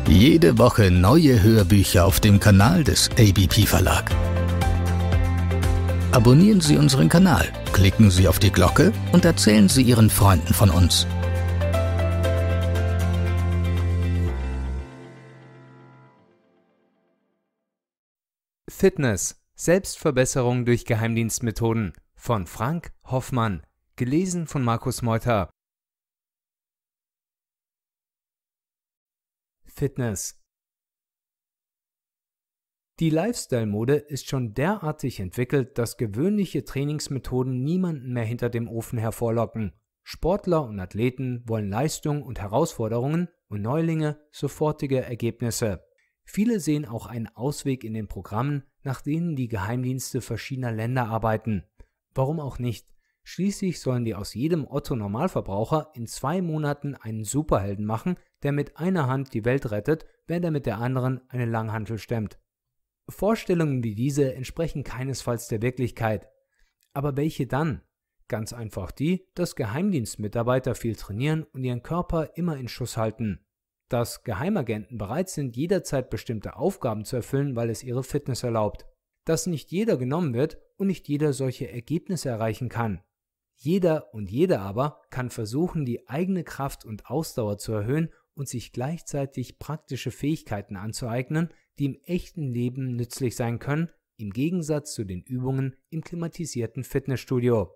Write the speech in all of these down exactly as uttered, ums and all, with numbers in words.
Jede Woche neue Hörbücher auf dem Kanal des A B P Verlag. Abonnieren Sie unseren Kanal, klicken Sie auf die Glocke und erzählen Sie Ihren Freunden von uns. Fitness. Selbstverbesserung durch Geheimdienstmethoden von Frank Hoffmann. Gelesen von Markus Meuter. Fitness. Die Lifestyle-Mode ist schon derartig entwickelt, dass gewöhnliche Trainingsmethoden niemanden mehr hinter dem Ofen hervorlocken. Sportler und Athleten wollen Leistung und Herausforderungen und Neulinge sofortige Ergebnisse. Viele sehen auch einen Ausweg in den Programmen, nach denen die Geheimdienste verschiedener Länder arbeiten. Warum auch nicht? Schließlich sollen die aus jedem Otto-Normalverbraucher in zwei Monaten einen Superhelden machen, der mit einer Hand die Welt rettet, während er mit der anderen eine Langhantel stemmt. Vorstellungen wie diese entsprechen keinesfalls der Wirklichkeit. Aber welche dann? Ganz einfach die, dass Geheimdienstmitarbeiter viel trainieren und ihren Körper immer in Schuss halten. Dass Geheimagenten bereit sind, jederzeit bestimmte Aufgaben zu erfüllen, weil es ihre Fitness erlaubt. Dass nicht jeder genommen wird und nicht jeder solche Ergebnisse erreichen kann. Jeder und jede aber kann versuchen, die eigene Kraft und Ausdauer zu erhöhen und sich gleichzeitig praktische Fähigkeiten anzueignen, die im echten Leben nützlich sein können, im Gegensatz zu den Übungen im klimatisierten Fitnessstudio.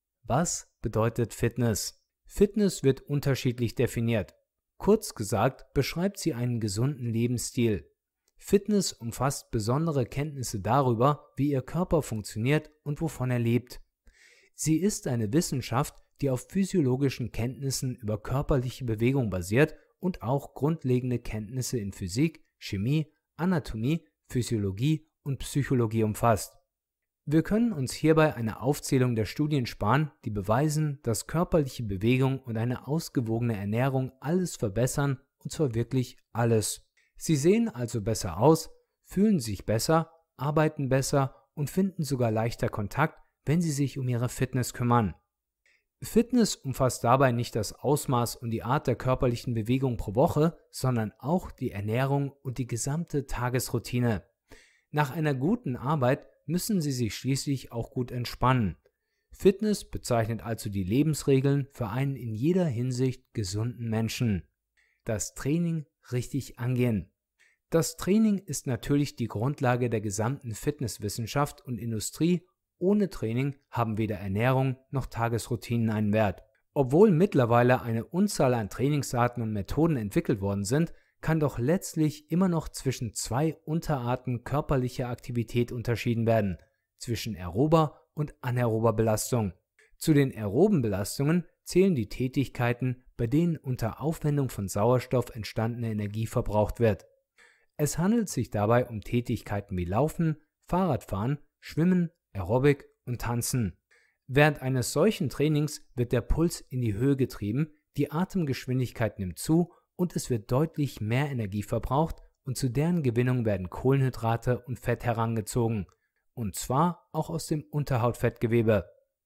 Was bedeutet Fitness? Fitness wird unterschiedlich definiert. Kurz gesagt beschreibt sie einen gesunden Lebensstil. Fitness umfasst besondere Kenntnisse darüber, wie Ihr Körper funktioniert und wovon er lebt. Sie ist eine Wissenschaft, die auf physiologischen Kenntnissen über körperliche Bewegung basiert und auch grundlegende Kenntnisse in Physik, Chemie, Anatomie, Physiologie und Psychologie umfasst. Wir können uns hierbei eine Aufzählung der Studien sparen, die beweisen, dass körperliche Bewegung und eine ausgewogene Ernährung alles verbessern, und zwar wirklich alles. Sie sehen also besser aus, fühlen sich besser, arbeiten besser und finden sogar leichter Kontakt, wenn sie sich um ihre Fitness kümmern. Fitness umfasst dabei nicht das Ausmaß und die Art der körperlichen Bewegung pro Woche, sondern auch die Ernährung und die gesamte Tagesroutine. Nach einer guten Arbeit müssen Sie sich schließlich auch gut entspannen. Fitness bezeichnet also die Lebensregeln für einen in jeder Hinsicht gesunden Menschen. Das Training richtig angehen. Das Training ist natürlich die Grundlage der gesamten Fitnesswissenschaft und Industrie. Ohne Training haben weder Ernährung noch Tagesroutinen einen Wert. Obwohl mittlerweile eine Unzahl an Trainingsarten und Methoden entwickelt worden sind, kann doch letztlich immer noch zwischen zwei Unterarten körperlicher Aktivität unterschieden werden, zwischen aerober und anaerober Belastung. Zu den aeroben Belastungen zählen die Tätigkeiten, bei denen unter Aufwendung von Sauerstoff entstandene Energie verbraucht wird. Es handelt sich dabei um Tätigkeiten wie Laufen, Fahrradfahren, Schwimmen, Aerobic und Tanzen. Während eines solchen Trainings wird der Puls in die Höhe getrieben, die Atemgeschwindigkeit nimmt zu und es wird deutlich mehr Energie verbraucht und zu deren Gewinnung werden Kohlenhydrate und Fett herangezogen, und zwar auch aus dem Unterhautfettgewebe.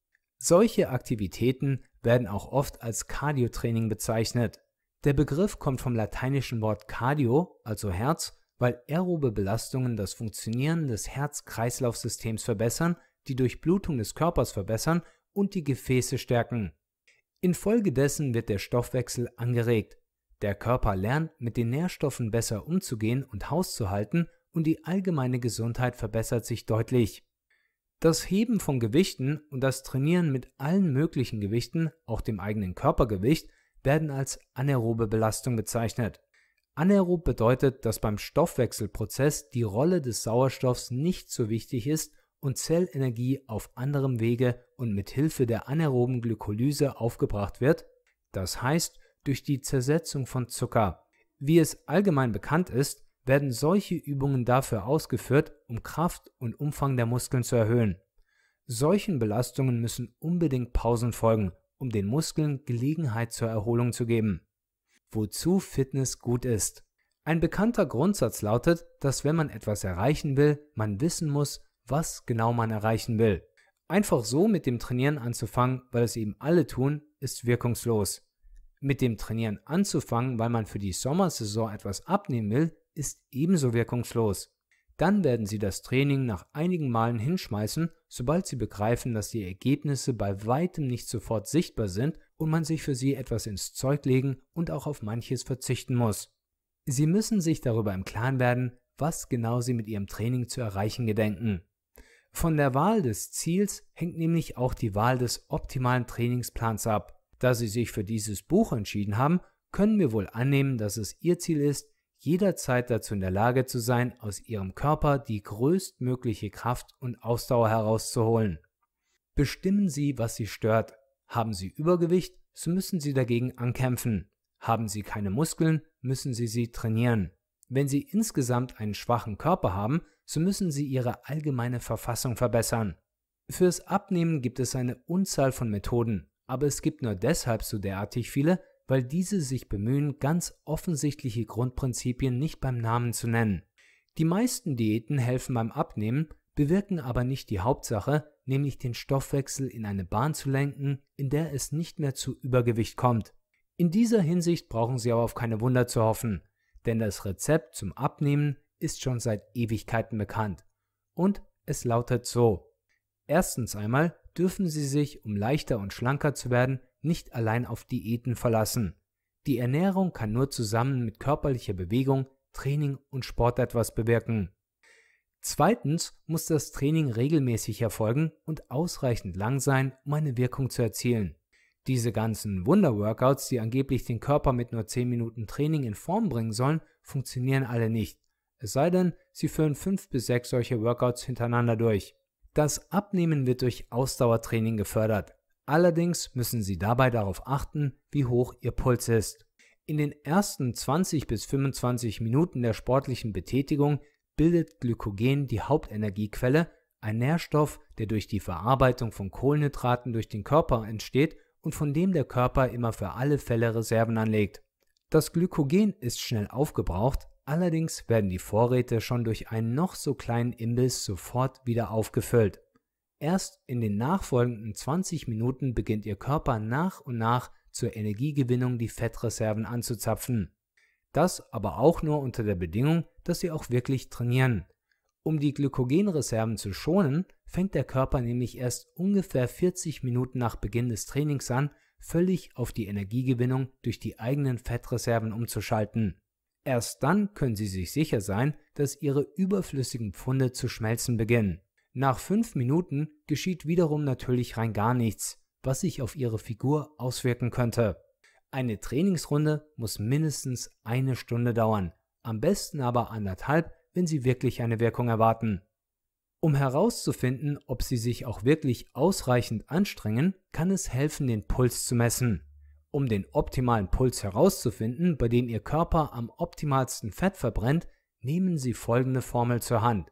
Solche Aktivitäten werden auch oft als Cardiotraining bezeichnet. Der Begriff kommt vom lateinischen Wort cardio, also Herz, weil aerobe Belastungen das Funktionieren des Herz-Kreislauf-Systems verbessern, die Durchblutung des Körpers verbessern und die Gefäße stärken. Infolgedessen wird der Stoffwechsel angeregt. Der Körper lernt, mit den Nährstoffen besser umzugehen und Haus zu halten, und die allgemeine Gesundheit verbessert sich deutlich. Das Heben von Gewichten und das Trainieren mit allen möglichen Gewichten, auch dem eigenen Körpergewicht, werden als anaerobe Belastung bezeichnet. Anaerob bedeutet, dass beim Stoffwechselprozess die Rolle des Sauerstoffs nicht so wichtig ist und Zellenergie auf anderem Wege und mit Hilfe der anaeroben Glykolyse aufgebracht wird, das heißt durch die Zersetzung von Zucker. Wie es allgemein bekannt ist, werden solche Übungen dafür ausgeführt, um Kraft und Umfang der Muskeln zu erhöhen. Solchen Belastungen müssen unbedingt Pausen folgen, um den Muskeln Gelegenheit zur Erholung zu geben. Wozu Fitness gut ist. Ein bekannter Grundsatz lautet, dass wenn man etwas erreichen will, man wissen muss, was genau man erreichen will. Einfach so mit dem Trainieren anzufangen, weil es eben alle tun, ist wirkungslos. Mit dem Trainieren anzufangen, weil man für die Sommersaison etwas abnehmen will, ist ebenso wirkungslos. Dann werden Sie das Training nach einigen Malen hinschmeißen, sobald Sie begreifen, dass die Ergebnisse bei weitem nicht sofort sichtbar sind und man sich für sie etwas ins Zeug legen und auch auf manches verzichten muss. Sie müssen sich darüber im Klaren werden, was genau Sie mit Ihrem Training zu erreichen gedenken. Von der Wahl des Ziels hängt nämlich auch die Wahl des optimalen Trainingsplans ab. Da Sie sich für dieses Buch entschieden haben, können wir wohl annehmen, dass es Ihr Ziel ist, jederzeit dazu in der Lage zu sein, aus Ihrem Körper die größtmögliche Kraft und Ausdauer herauszuholen. Bestimmen Sie, was Sie stört. Haben Sie Übergewicht, so müssen Sie dagegen ankämpfen. Haben Sie keine Muskeln, müssen Sie sie trainieren. Wenn Sie insgesamt einen schwachen Körper haben, so müssen Sie Ihre allgemeine Verfassung verbessern. Fürs Abnehmen gibt es eine Unzahl von Methoden, aber es gibt nur deshalb so derartig viele, weil diese sich bemühen, ganz offensichtliche Grundprinzipien nicht beim Namen zu nennen. Die meisten Diäten helfen beim Abnehmen, bewirken aber nicht die Hauptsache, nämlich den Stoffwechsel in eine Bahn zu lenken, in der es nicht mehr zu Übergewicht kommt. In dieser Hinsicht brauchen Sie aber auf keine Wunder zu hoffen, denn das Rezept zum Abnehmen ist schon seit Ewigkeiten bekannt. Und es lautet so: Erstens einmal dürfen Sie sich, um leichter und schlanker zu werden, nicht allein auf Diäten verlassen. Die Ernährung kann nur zusammen mit körperlicher Bewegung, Training und Sport etwas bewirken. Zweitens muss das Training regelmäßig erfolgen und ausreichend lang sein, um eine Wirkung zu erzielen. Diese ganzen Wunder-Workouts, die angeblich den Körper mit nur zehn Minuten Training in Form bringen sollen, funktionieren alle nicht. Es sei denn, Sie führen fünf bis sechs solche Workouts hintereinander durch. Das Abnehmen wird durch Ausdauertraining gefördert. Allerdings müssen Sie dabei darauf achten, wie hoch Ihr Puls ist. In den ersten zwanzig bis fünfundzwanzig Minuten der sportlichen Betätigung bildet Glykogen die Hauptenergiequelle, ein Nährstoff, der durch die Verarbeitung von Kohlenhydraten durch den Körper entsteht und von dem der Körper immer für alle Fälle Reserven anlegt. Das Glykogen ist schnell aufgebraucht, allerdings werden die Vorräte schon durch einen noch so kleinen Imbiss sofort wieder aufgefüllt. Erst in den nachfolgenden zwanzig Minuten beginnt Ihr Körper nach und nach zur Energiegewinnung die Fettreserven anzuzapfen. Das aber auch nur unter der Bedingung, dass Sie auch wirklich trainieren. Um die Glykogenreserven zu schonen, fängt der Körper nämlich erst ungefähr vierzig Minuten nach Beginn des Trainings an, völlig auf die Energiegewinnung durch die eigenen Fettreserven umzuschalten. Erst dann können Sie sich sicher sein, dass Ihre überflüssigen Pfunde zu schmelzen beginnen. Nach fünf Minuten geschieht wiederum natürlich rein gar nichts, was sich auf Ihre Figur auswirken könnte. Eine Trainingsrunde muss mindestens eine Stunde dauern, am besten aber anderthalb, wenn Sie wirklich eine Wirkung erwarten. Um herauszufinden, ob Sie sich auch wirklich ausreichend anstrengen, kann es helfen, den Puls zu messen. Um den optimalen Puls herauszufinden, bei dem Ihr Körper am optimalsten Fett verbrennt, nehmen Sie folgende Formel zur Hand: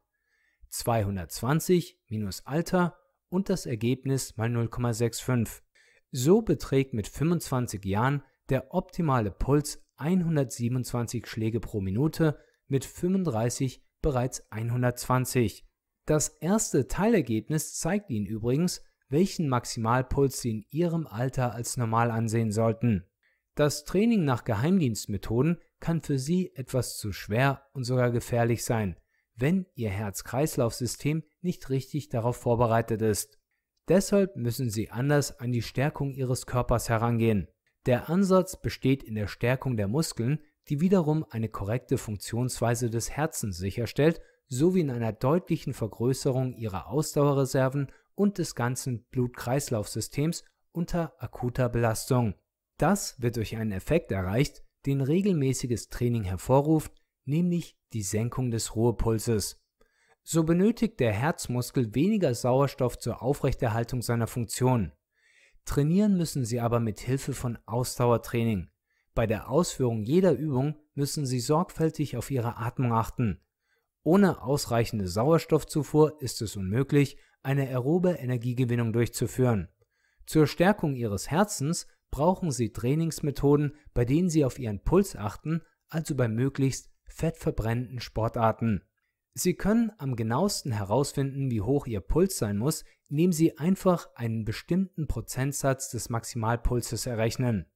zweihundertzwanzig minus Alter und das Ergebnis mal null Komma fünfundsechzig. So beträgt mit fünfundzwanzig Jahren der optimale Puls hundertsiebenundzwanzig Schläge pro Minute, mit fünfunddreißig bereits hundertzwanzig. Das erste Teilergebnis zeigt Ihnen übrigens, welchen Maximalpuls Sie in Ihrem Alter als normal ansehen sollten. Das Training nach Geheimdienstmethoden kann für Sie etwas zu schwer und sogar gefährlich sein, wenn Ihr Herz-Kreislauf-System nicht richtig darauf vorbereitet ist. Deshalb müssen Sie anders an die Stärkung Ihres Körpers herangehen. Der Ansatz besteht in der Stärkung der Muskeln, die wiederum eine korrekte Funktionsweise des Herzens sicherstellt, sowie in einer deutlichen Vergrößerung ihrer Ausdauerreserven und des ganzen Blut-Kreislauf-Systems unter akuter Belastung. Das wird durch einen Effekt erreicht, den regelmäßiges Training hervorruft, nämlich die Senkung des Ruhepulses. So benötigt der Herzmuskel weniger Sauerstoff zur Aufrechterhaltung seiner Funktion. Trainieren müssen Sie aber mit Hilfe von Ausdauertraining. Bei der Ausführung jeder Übung müssen Sie sorgfältig auf Ihre Atmung achten. Ohne ausreichende Sauerstoffzufuhr ist es unmöglich, eine aerobe Energiegewinnung durchzuführen. Zur Stärkung Ihres Herzens brauchen Sie Trainingsmethoden, bei denen Sie auf Ihren Puls achten, also bei möglichst fettverbrennenden Sportarten. Sie können am genauesten herausfinden, wie hoch Ihr Puls sein muss, indem Sie einfach einen bestimmten Prozentsatz des Maximalpulses errechnen.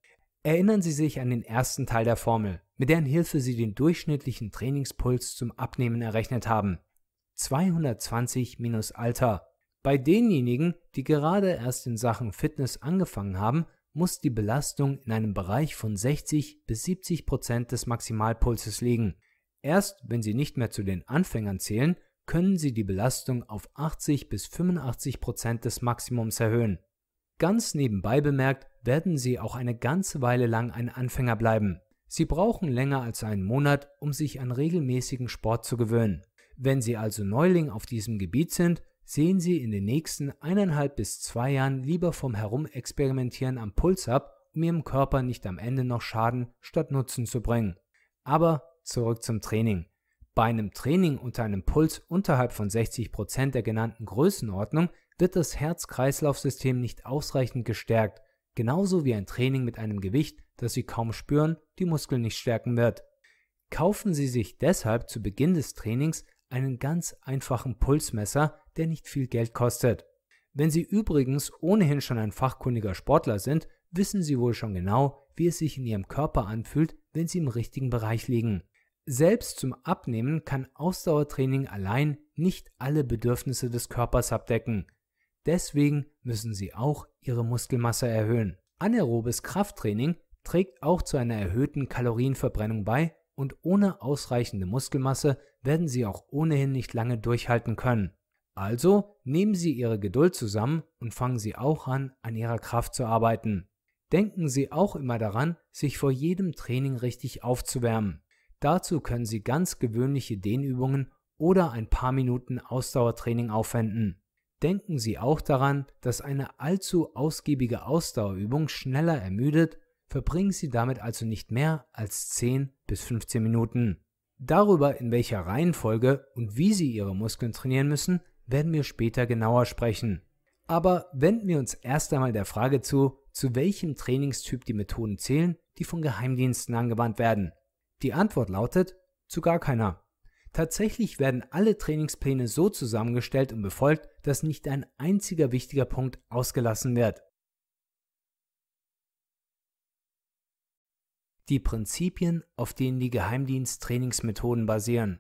Erinnern Sie sich an den ersten Teil der Formel, mit deren Hilfe Sie den durchschnittlichen Trainingspuls zum Abnehmen errechnet haben. zweihundertzwanzig minus Alter. Bei denjenigen, die gerade erst in Sachen Fitness angefangen haben, muss die Belastung in einem Bereich von sechzig bis siebzig Prozent des Maximalpulses liegen. Erst wenn Sie nicht mehr zu den Anfängern zählen, können Sie die Belastung auf achtzig bis fünfundachtzig Prozent des Maximums erhöhen. Ganz nebenbei bemerkt, werden Sie auch eine ganze Weile lang ein Anfänger bleiben. Sie brauchen länger als einen Monat, um sich an regelmäßigen Sport zu gewöhnen. Wenn Sie also Neuling auf diesem Gebiet sind, sehen Sie in den nächsten eineinhalb bis zwei Jahren lieber vom Herumexperimentieren am Puls ab, um Ihrem Körper nicht am Ende noch Schaden statt Nutzen zu bringen. Aber zurück zum Training. Bei einem Training unter einem Puls unterhalb von sechzig Prozent der genannten Größenordnung wird das Herz-Kreislauf-System nicht ausreichend gestärkt, genauso wie ein Training mit einem Gewicht, das Sie kaum spüren, die Muskeln nicht stärken wird. Kaufen Sie sich deshalb zu Beginn des Trainings einen ganz einfachen Pulsmesser, der nicht viel Geld kostet. Wenn Sie übrigens ohnehin schon ein fachkundiger Sportler sind, wissen Sie wohl schon genau, wie es sich in Ihrem Körper anfühlt, wenn Sie im richtigen Bereich liegen. Selbst zum Abnehmen kann Ausdauertraining allein nicht alle Bedürfnisse des Körpers abdecken. Deswegen müssen Sie auch Ihre Muskelmasse erhöhen. Anaerobes Krafttraining trägt auch zu einer erhöhten Kalorienverbrennung bei und ohne ausreichende Muskelmasse werden Sie auch ohnehin nicht lange durchhalten können. Also nehmen Sie Ihre Geduld zusammen und fangen Sie auch an, an Ihrer Kraft zu arbeiten. Denken Sie auch immer daran, sich vor jedem Training richtig aufzuwärmen. Dazu können Sie ganz gewöhnliche Dehnübungen oder ein paar Minuten Ausdauertraining aufwenden. Denken Sie auch daran, dass eine allzu ausgiebige Ausdauerübung schneller ermüdet, verbringen Sie damit also nicht mehr als zehn bis fünfzehn Minuten. Darüber, in welcher Reihenfolge und wie Sie Ihre Muskeln trainieren müssen, werden wir später genauer sprechen. Aber wenden wir uns erst einmal der Frage zu, zu welchem Trainingstyp die Methoden zählen, die von Geheimdiensten angewandt werden. Die Antwort lautet, zu gar keiner. Tatsächlich werden alle Trainingspläne so zusammengestellt und befolgt, dass nicht ein einziger wichtiger Punkt ausgelassen wird. Die Prinzipien, auf denen die Geheimdienst-Trainingsmethoden basieren.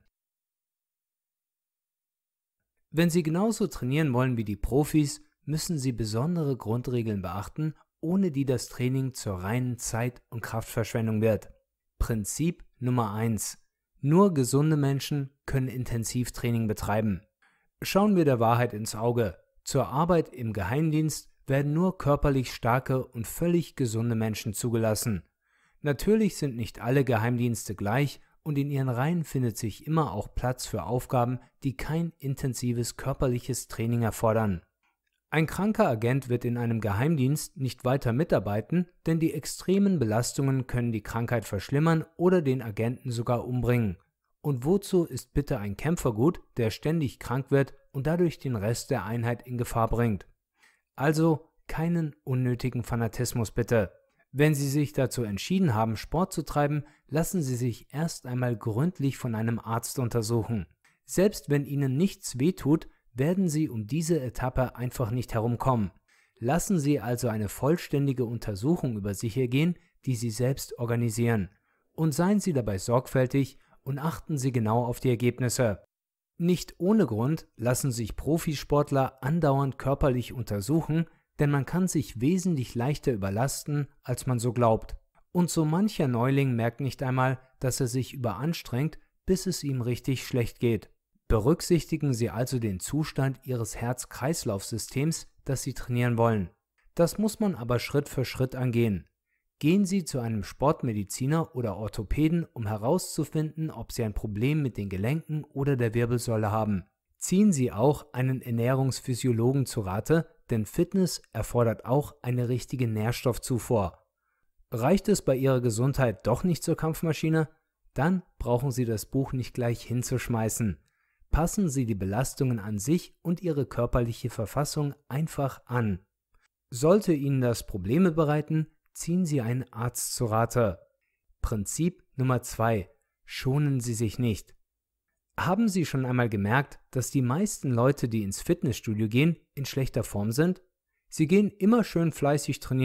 Wenn Sie genauso trainieren wollen wie die Profis, müssen Sie besondere Grundregeln beachten, ohne die das Training zur reinen Zeit- und Kraftverschwendung wird. Prinzip Nummer eins. Nur gesunde Menschen können Intensivtraining betreiben. Schauen wir der Wahrheit ins Auge. Zur Arbeit im Geheimdienst werden nur körperlich starke und völlig gesunde Menschen zugelassen. Natürlich sind nicht alle Geheimdienste gleich und in ihren Reihen findet sich immer auch Platz für Aufgaben, die kein intensives körperliches Training erfordern. Ein kranker Agent wird in einem Geheimdienst nicht weiter mitarbeiten, denn die extremen Belastungen können die Krankheit verschlimmern oder den Agenten sogar umbringen. Und wozu ist bitte ein Kämpfer gut, der ständig krank wird und dadurch den Rest der Einheit in Gefahr bringt? Also keinen unnötigen Fanatismus bitte. Wenn Sie sich dazu entschieden haben, Sport zu treiben, lassen Sie sich erst einmal gründlich von einem Arzt untersuchen. Selbst wenn Ihnen nichts wehtut, werden Sie um diese Etappe einfach nicht herumkommen. Lassen Sie also eine vollständige Untersuchung über sich ergehen, die Sie selbst organisieren. Und seien Sie dabei sorgfältig und achten Sie genau auf die Ergebnisse. Nicht ohne Grund lassen sich Profisportler andauernd körperlich untersuchen, denn man kann sich wesentlich leichter überlasten, als man so glaubt. Und so mancher Neuling merkt nicht einmal, dass er sich überanstrengt, bis es ihm richtig schlecht geht. Berücksichtigen Sie also den Zustand Ihres Herz-Kreislauf-Systems, das Sie trainieren wollen. Das muss man aber Schritt für Schritt angehen. Gehen Sie zu einem Sportmediziner oder Orthopäden, um herauszufinden, ob Sie ein Problem mit den Gelenken oder der Wirbelsäule haben. Ziehen Sie auch einen Ernährungsphysiologen zu Rate, denn Fitness erfordert auch eine richtige Nährstoffzufuhr. Reicht es bei Ihrer Gesundheit doch nicht zur Kampfmaschine? Dann brauchen Sie das Buch nicht gleich hinzuschmeißen. Passen Sie die Belastungen an sich und Ihre körperliche Verfassung einfach an. Sollte Ihnen das Probleme bereiten, ziehen Sie einen Arzt zu Rate. Prinzip Nummer zwei. Schonen Sie sich nicht. Haben Sie schon einmal gemerkt, dass die meisten Leute, die ins Fitnessstudio gehen, in schlechter Form sind? Sie gehen immer schön fleißig trainieren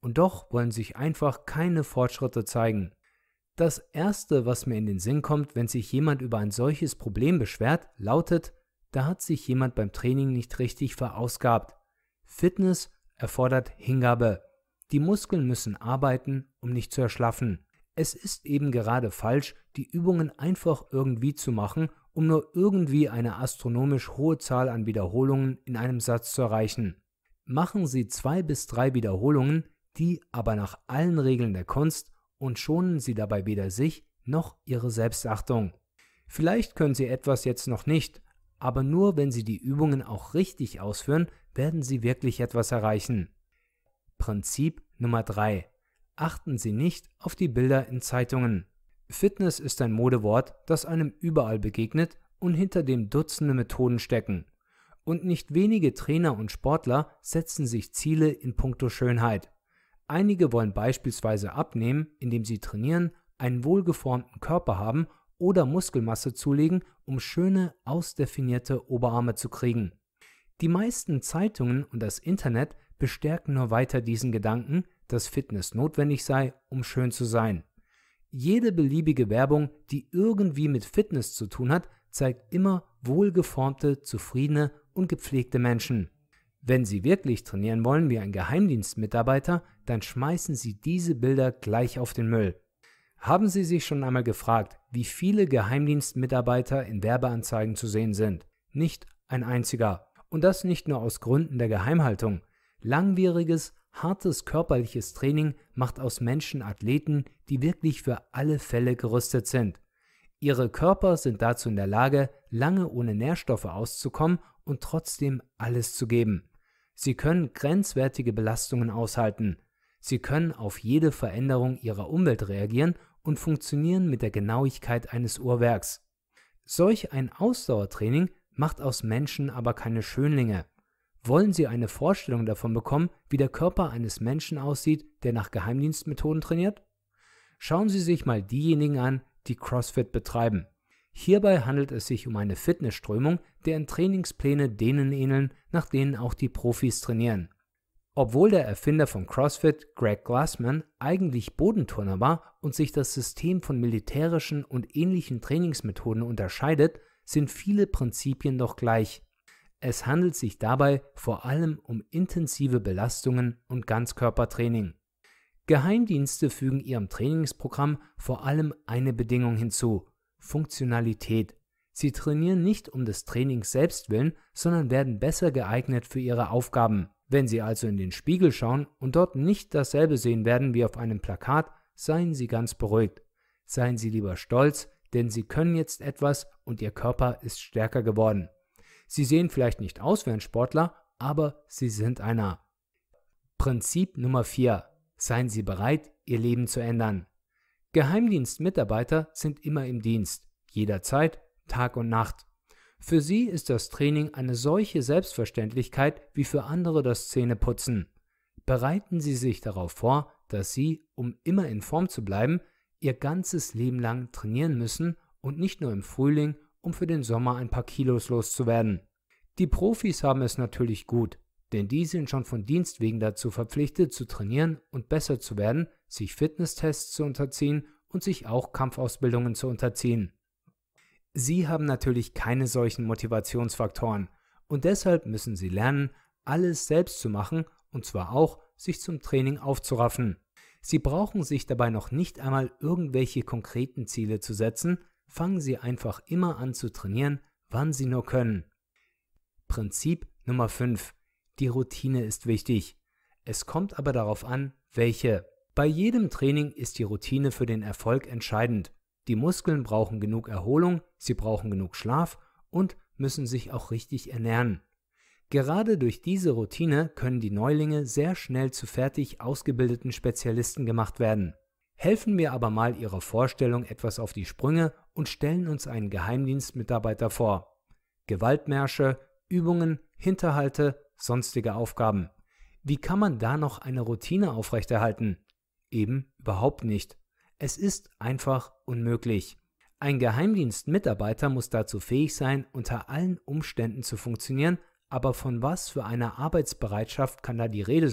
und doch wollen sich einfach keine Fortschritte zeigen. Das Erste, was mir in den Sinn kommt, wenn sich jemand über ein solches Problem beschwert, lautet: Da hat sich jemand beim Training nicht richtig verausgabt. Fitness erfordert Hingabe. Die Muskeln müssen arbeiten, um nicht zu erschlaffen. Es ist eben gerade falsch, die Übungen einfach irgendwie zu machen, um nur irgendwie eine astronomisch hohe Zahl an Wiederholungen in einem Satz zu erreichen. Machen Sie zwei bis drei Wiederholungen, die aber nach allen Regeln der Kunst, und schonen Sie dabei weder sich noch Ihre Selbstachtung. Vielleicht können Sie etwas jetzt noch nicht, aber nur wenn Sie die Übungen auch richtig ausführen, werden Sie wirklich etwas erreichen. Prinzip Nummer drei. Achten Sie nicht auf die Bilder in Zeitungen. Fitness ist ein Modewort, das einem überall begegnet und hinter dem Dutzende Methoden stecken. Und nicht wenige Trainer und Sportler setzen sich Ziele in puncto Schönheit. Einige wollen beispielsweise abnehmen, indem sie trainieren, einen wohlgeformten Körper haben oder Muskelmasse zulegen, um schöne, ausdefinierte Oberarme zu kriegen. Die meisten Zeitungen und das Internet bestärken nur weiter diesen Gedanken, dass Fitness notwendig sei, um schön zu sein. Jede beliebige Werbung, die irgendwie mit Fitness zu tun hat, zeigt immer wohlgeformte, zufriedene und gepflegte Menschen. Wenn Sie wirklich trainieren wollen wie ein Geheimdienstmitarbeiter, dann schmeißen Sie diese Bilder gleich auf den Müll. Haben Sie sich schon einmal gefragt, wie viele Geheimdienstmitarbeiter in Werbeanzeigen zu sehen sind? Nicht ein einziger. Und das nicht nur aus Gründen der Geheimhaltung. Langwieriges, hartes körperliches Training macht aus Menschen Athleten, die wirklich für alle Fälle gerüstet sind. Ihre Körper sind dazu in der Lage, lange ohne Nährstoffe auszukommen und trotzdem alles zu geben. Sie können grenzwertige Belastungen aushalten. Sie können auf jede Veränderung ihrer Umwelt reagieren und funktionieren mit der Genauigkeit eines Uhrwerks. Solch ein Ausdauertraining macht aus Menschen aber keine Schönlinge. Wollen Sie eine Vorstellung davon bekommen, wie der Körper eines Menschen aussieht, der nach Geheimdienstmethoden trainiert? Schauen Sie sich mal diejenigen an, die CrossFit betreiben. Hierbei handelt es sich um eine Fitnessströmung, deren Trainingspläne denen ähneln, nach denen auch die Profis trainieren. Obwohl der Erfinder von CrossFit, Greg Glassman, eigentlich Bodenturner war und sich das System von militärischen und ähnlichen Trainingsmethoden unterscheidet, sind viele Prinzipien doch gleich. Es handelt sich dabei vor allem um intensive Belastungen und Ganzkörpertraining. Geheimdienste fügen ihrem Trainingsprogramm vor allem eine Bedingung hinzu: Funktionalität. Sie trainieren nicht um des Trainings selbst willen, sondern werden besser geeignet für ihre Aufgaben. Wenn Sie also in den Spiegel schauen und dort nicht dasselbe sehen werden wie auf einem Plakat, seien Sie ganz beruhigt. Seien Sie lieber stolz, denn Sie können jetzt etwas und Ihr Körper ist stärker geworden. Sie sehen vielleicht nicht aus wie ein Sportler, aber Sie sind einer. Prinzip Nummer vier. Seien Sie bereit, Ihr Leben zu ändern. Geheimdienstmitarbeiter sind immer im Dienst, jederzeit, Tag und Nacht. Für sie ist das Training eine solche Selbstverständlichkeit wie für andere das Zähneputzen. Bereiten Sie sich darauf vor, dass Sie, um immer in Form zu bleiben, Ihr ganzes Leben lang trainieren müssen und nicht nur im Frühling, um für den Sommer ein paar Kilos loszuwerden. Die Profis haben es natürlich gut, denn die sind schon von Dienst wegen dazu verpflichtet zu trainieren und besser zu werden, sich Fitnesstests zu unterziehen und sich auch Kampfausbildungen zu unterziehen. Sie haben natürlich keine solchen Motivationsfaktoren und deshalb müssen Sie lernen, alles selbst zu machen und zwar auch, sich zum Training aufzuraffen. Sie brauchen sich dabei noch nicht einmal irgendwelche konkreten Ziele zu setzen, fangen Sie einfach immer an zu trainieren, wann Sie nur können. Prinzip Nummer fünf. Die Routine ist wichtig. Es kommt aber darauf an, welche. Bei jedem Training ist die Routine für den Erfolg entscheidend. Die Muskeln brauchen genug Erholung, sie brauchen genug Schlaf und müssen sich auch richtig ernähren. Gerade durch diese Routine können die Neulinge sehr schnell zu fertig ausgebildeten Spezialisten gemacht werden. Helfen wir aber mal Ihrer Vorstellung etwas auf die Sprünge und stellen uns einen Geheimdienstmitarbeiter vor. Gewaltmärsche, Übungen, Hinterhalte, sonstige Aufgaben. Wie kann man da noch eine Routine aufrechterhalten? Eben überhaupt nicht. Es ist einfach unmöglich. Ein Geheimdienstmitarbeiter muss dazu fähig sein, unter allen Umständen zu funktionieren, aber von was für einer Arbeitsbereitschaft kann da die Rede sein,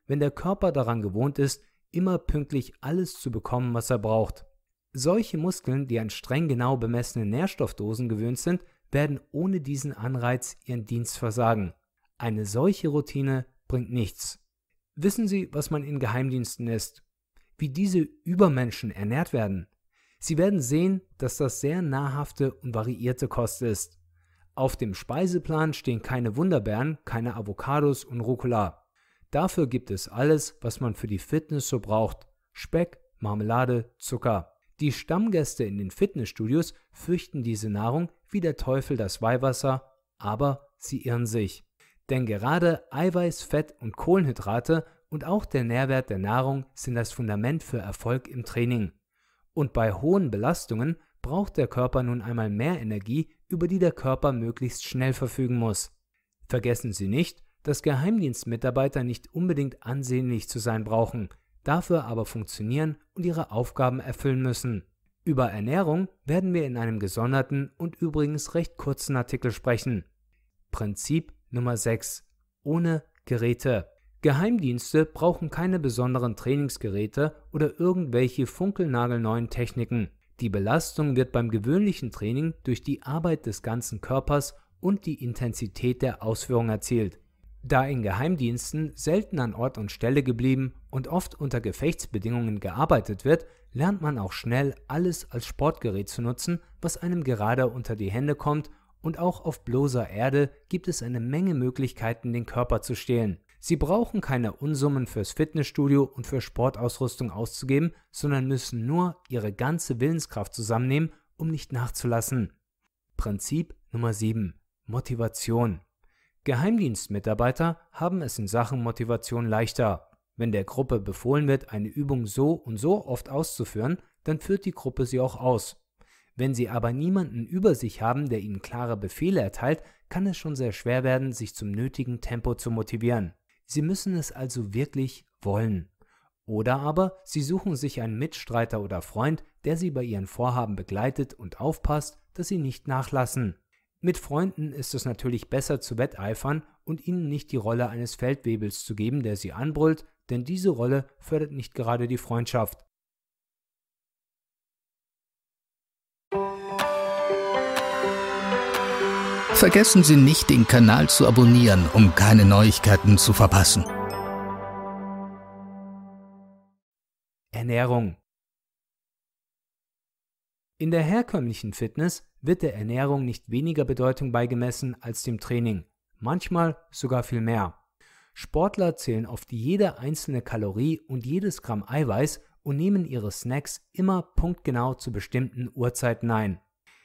wenn der Körper daran gewohnt ist, immer pünktlich alles zu bekommen, was er braucht. Solche Muskeln, die an streng genau bemessene Nährstoffdosen gewöhnt sind, werden ohne diesen Anreiz ihren Dienst versagen. Eine solche Routine bringt nichts. Wissen Sie, was man in Geheimdiensten isst? Wie diese Übermenschen ernährt werden? Sie werden sehen, dass das sehr nahrhafte und variierte Kost ist. Auf dem Speiseplan stehen keine Wunderbeeren, keine Avocados und Rucola. Dafür gibt es alles, was man für die Fitness so braucht: Speck, Marmelade, Zucker. Die Stammgäste in den Fitnessstudios fürchten diese Nahrung wie der Teufel das Weihwasser, aber sie irren sich. Denn gerade Eiweiß, Fett und Kohlenhydrate und auch der Nährwert der Nahrung sind das Fundament für Erfolg im Training. Und bei hohen Belastungen braucht der Körper nun einmal mehr Energie, über die der Körper möglichst schnell verfügen muss. Vergessen Sie nicht, dass Geheimdienstmitarbeiter nicht unbedingt ansehnlich zu sein brauchen, dafür aber funktionieren und ihre Aufgaben erfüllen müssen. Über Ernährung werden wir in einem gesonderten und übrigens recht kurzen Artikel sprechen. Prinzip Nummer sechs. Ohne Geräte. Geheimdienste brauchen keine besonderen Trainingsgeräte oder irgendwelche funkelnagelneuen Techniken. Die Belastung wird beim gewöhnlichen Training durch die Arbeit des ganzen Körpers und die Intensität der Ausführung erzielt. Da in Geheimdiensten selten an Ort und Stelle geblieben und oft unter Gefechtsbedingungen gearbeitet wird, lernt man auch schnell, alles als Sportgerät zu nutzen, was einem gerade unter die Hände kommt, und auch auf bloßer Erde gibt es eine Menge Möglichkeiten, den Körper zu stehlen. Sie brauchen keine Unsummen fürs Fitnessstudio und für Sportausrüstung auszugeben, sondern müssen nur ihre ganze Willenskraft zusammennehmen, um nicht nachzulassen. Prinzip Nummer sieben. Motivation. Geheimdienstmitarbeiter haben es in Sachen Motivation leichter. Wenn der Gruppe befohlen wird, eine Übung so und so oft auszuführen, dann führt die Gruppe sie auch aus. Wenn sie aber niemanden über sich haben, der ihnen klare Befehle erteilt, kann es schon sehr schwer werden, sich zum nötigen Tempo zu motivieren. Sie müssen es also wirklich wollen. Oder aber sie suchen sich einen Mitstreiter oder Freund, der sie bei ihren Vorhaben begleitet und aufpasst, dass sie nicht nachlassen. Mit Freunden ist es natürlich besser zu wetteifern und ihnen nicht die Rolle eines Feldwebels zu geben, der sie anbrüllt, denn diese Rolle fördert nicht gerade die Freundschaft. Vergessen Sie nicht, den Kanal zu abonnieren, um keine Neuigkeiten zu verpassen. Ernährung. In der herkömmlichen Fitness wird der Ernährung nicht weniger Bedeutung beigemessen als dem Training, manchmal sogar viel mehr. Sportler zählen oft jede einzelne Kalorie und jedes Gramm Eiweiß und nehmen ihre Snacks immer punktgenau zu bestimmten Uhrzeiten ein.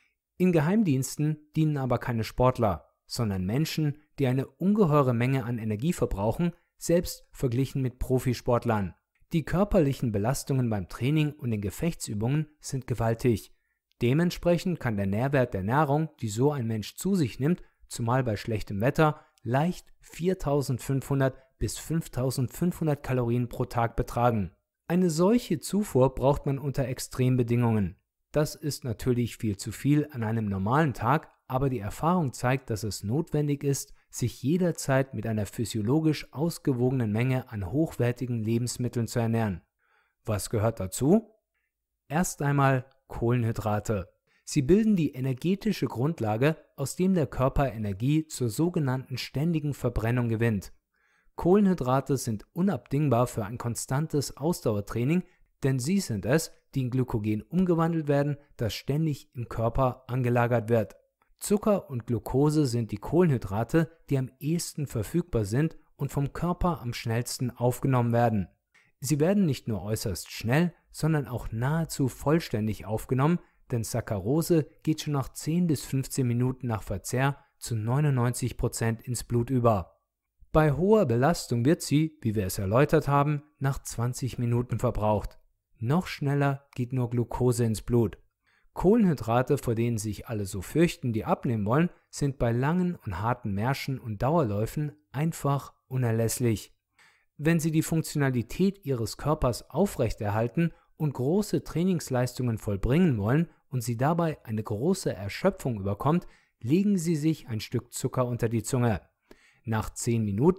In Geheimdiensten dienen aber keine Sportler, sondern Menschen, die eine ungeheure Menge an Energie verbrauchen, selbst verglichen mit Profisportlern. Die körperlichen Belastungen beim Training und den Gefechtsübungen sind gewaltig. Dementsprechend kann der Nährwert der Nahrung, die so ein Mensch zu sich nimmt, zumal bei schlechtem Wetter, leicht viertausendfünfhundert bis fünftausendfünfhundert Kalorien pro Tag betragen. Eine solche Zufuhr braucht man unter Extrembedingungen. Das ist natürlich viel zu viel an einem normalen Tag, aber die Erfahrung zeigt, dass es notwendig ist, sich jederzeit mit einer physiologisch ausgewogenen Menge an hochwertigen Lebensmitteln zu ernähren. Was gehört dazu? Erst einmal Kohlenhydrate. Sie bilden die energetische Grundlage, aus dem der Körper Energie zur sogenannten ständigen Verbrennung gewinnt. Kohlenhydrate sind unabdingbar für ein konstantes Ausdauertraining, denn sie sind es, die in Glykogen umgewandelt werden, das ständig im Körper angelagert wird. Zucker und Glucose sind die Kohlenhydrate, die am ehesten verfügbar sind und vom Körper am schnellsten aufgenommen werden. Sie werden nicht nur äußerst schnell, sondern auch nahezu vollständig aufgenommen, denn Saccharose geht schon nach zehn bis fünfzehn Minuten nach Verzehr zu neunundneunzig Prozent ins Blut über. Bei hoher Belastung wird sie, wie wir es erläutert haben, nach zwanzig Minuten verbraucht. Noch schneller geht nur Glucose ins Blut. Kohlenhydrate, vor denen sich alle so fürchten, die abnehmen wollen, sind bei langen und harten Märschen und Dauerläufen einfach unerlässlich. Wenn sie die Funktionalität ihres Körpers aufrechterhalten und große Trainingsleistungen vollbringen wollen und sie dabei eine große Erschöpfung überkommt, legen sie sich ein Stück Zucker unter die Zunge. Nach zehn Minuten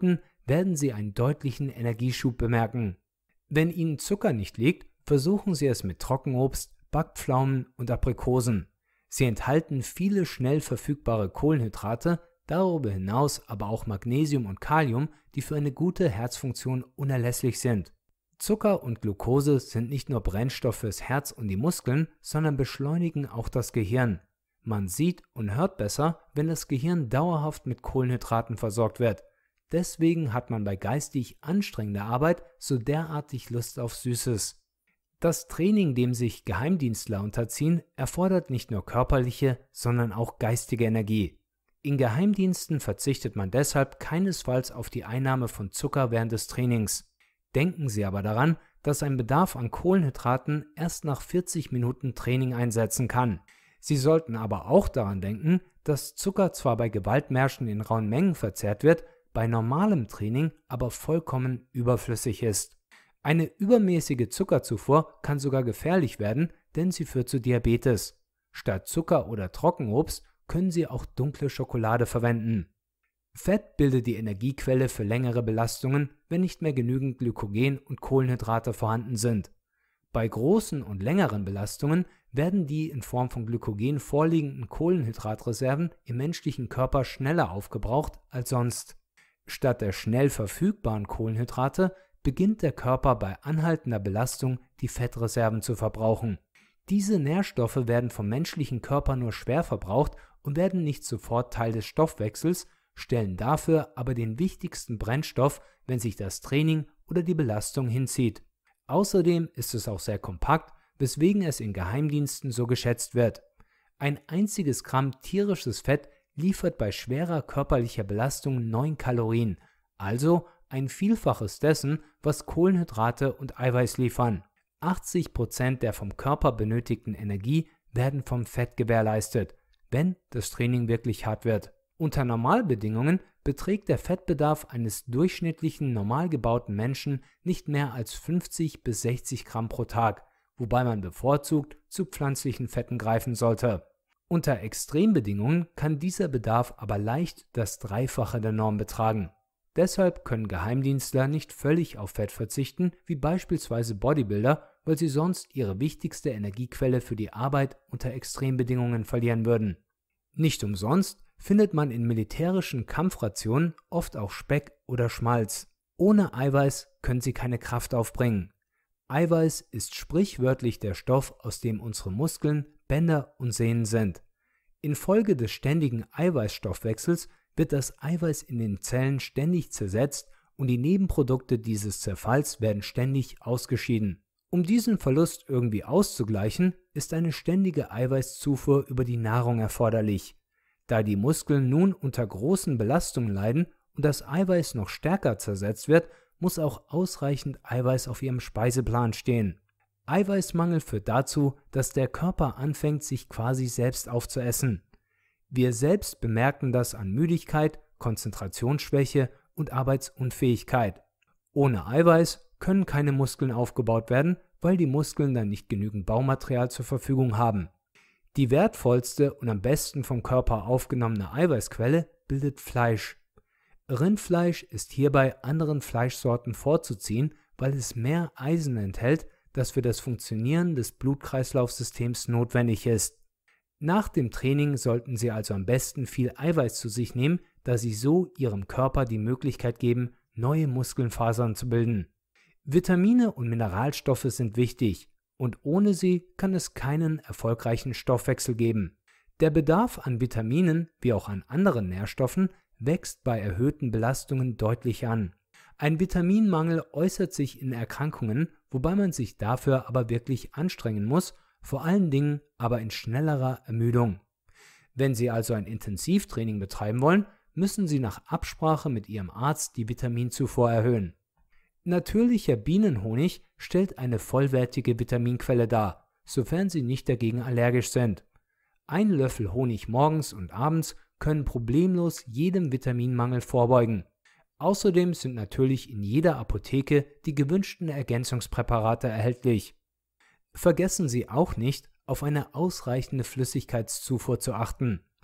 werden Sie einen deutlichen Energieschub bemerken. Wenn Ihnen Zucker nicht liegt, versuchen Sie es mit Trockenobst, Backpflaumen und Aprikosen. Sie enthalten viele schnell verfügbare Kohlenhydrate, darüber hinaus aber auch Magnesium und Kalium, die für eine gute Herzfunktion unerlässlich sind. Zucker und Glucose sind nicht nur Brennstoff fürs Herz und die Muskeln, sondern beschleunigen auch das Gehirn. Man sieht und hört besser, wenn das Gehirn dauerhaft mit Kohlenhydraten versorgt wird. Deswegen hat man bei geistig anstrengender Arbeit so derartig Lust auf Süßes. Das Training, dem sich Geheimdienstler unterziehen, erfordert nicht nur körperliche, sondern auch geistige Energie. In Geheimdiensten verzichtet man deshalb keinesfalls auf die Einnahme von Zucker während des Trainings. Denken Sie aber daran, dass ein Bedarf an Kohlenhydraten erst nach vierzig Minuten Training einsetzen kann. Sie sollten aber auch daran denken, dass Zucker zwar bei Gewaltmärschen in rauen Mengen verzehrt wird, bei normalem Training aber vollkommen überflüssig ist. Eine übermäßige Zuckerzufuhr kann sogar gefährlich werden, denn sie führt zu Diabetes. Statt Zucker oder Trockenobst können Sie auch dunkle Schokolade verwenden. Fett bildet die Energiequelle für längere Belastungen, wenn nicht mehr genügend Glykogen und Kohlenhydrate vorhanden sind. Bei großen und längeren Belastungen werden die in Form von Glykogen vorliegenden Kohlenhydratreserven im menschlichen Körper schneller aufgebraucht als sonst. Statt der schnell verfügbaren Kohlenhydrate beginnt der Körper bei anhaltender Belastung die Fettreserven zu verbrauchen. Diese Nährstoffe werden vom menschlichen Körper nur schwer verbraucht und werden nicht sofort Teil des Stoffwechsels, stellen dafür aber den wichtigsten Brennstoff, wenn sich das Training oder die Belastung hinzieht. Außerdem ist es auch sehr kompakt, weswegen es in Geheimdiensten so geschätzt wird. Ein einziges Gramm tierisches Fett liefert bei schwerer körperlicher Belastung neun Kalorien, also ein Vielfaches dessen, was Kohlenhydrate und Eiweiß liefern. achtzig Prozent der vom Körper benötigten Energie werden vom Fett gewährleistet, wenn das Training wirklich hart wird. Unter Normalbedingungen beträgt der Fettbedarf eines durchschnittlichen, normal gebauten Menschen nicht mehr als fünfzig bis sechzig Gramm pro Tag, wobei man bevorzugt zu pflanzlichen Fetten greifen sollte. Unter Extrembedingungen kann dieser Bedarf aber leicht das Dreifache der Norm betragen. Deshalb können Geheimdienstler nicht völlig auf Fett verzichten, wie beispielsweise Bodybuilder, weil sie sonst ihre wichtigste Energiequelle für die Arbeit unter Extrembedingungen verlieren würden. Nicht umsonst findet man in militärischen Kampfrationen oft auch Speck oder Schmalz. Ohne Eiweiß können sie keine Kraft aufbringen. Eiweiß ist sprichwörtlich der Stoff, aus dem unsere Muskeln, Bänder und Sehnen sind. Infolge des ständigen Eiweißstoffwechsels wird das Eiweiß in den Zellen ständig zersetzt und die Nebenprodukte dieses Zerfalls werden ständig ausgeschieden. Um diesen Verlust irgendwie auszugleichen, ist eine ständige Eiweißzufuhr über die Nahrung erforderlich. Da die Muskeln nun unter großen Belastungen leiden und das Eiweiß noch stärker zersetzt wird, muss auch ausreichend Eiweiß auf ihrem Speiseplan stehen. Eiweißmangel führt dazu, dass der Körper anfängt, sich quasi selbst aufzuessen. Wir selbst bemerken das an Müdigkeit, Konzentrationsschwäche und Arbeitsunfähigkeit. Ohne Eiweiß können keine Muskeln aufgebaut werden, weil die Muskeln dann nicht genügend Baumaterial zur Verfügung haben. Die wertvollste und am besten vom Körper aufgenommene Eiweißquelle bildet Fleisch. Rindfleisch ist hierbei anderen Fleischsorten vorzuziehen, weil es mehr Eisen enthält, das für das Funktionieren des Blutkreislaufsystems notwendig ist. Nach dem Training sollten Sie also am besten viel Eiweiß zu sich nehmen, da Sie so Ihrem Körper die Möglichkeit geben, neue Muskelfasern zu bilden. Vitamine und Mineralstoffe sind wichtig und ohne sie kann es keinen erfolgreichen Stoffwechsel geben. Der Bedarf an Vitaminen wie auch an anderen Nährstoffen wächst bei erhöhten Belastungen deutlich an. Ein Vitaminmangel äußert sich in Erkrankungen, wobei man sich dafür aber wirklich anstrengen muss, vor allen Dingen aber in schnellerer Ermüdung. Wenn Sie also ein Intensivtraining betreiben wollen, müssen Sie nach Absprache mit Ihrem Arzt die Vitaminzufuhr erhöhen. Natürlicher Bienenhonig stellt eine vollwertige Vitaminquelle dar, sofern Sie nicht dagegen allergisch sind. Ein Löffel Honig morgens und abends können problemlos jedem Vitaminmangel vorbeugen. Außerdem sind natürlich in jeder Apotheke die gewünschten Ergänzungspräparate erhältlich. Vergessen Sie auch nicht, auf eine ausreichende Flüssigkeitszufuhr zu achten.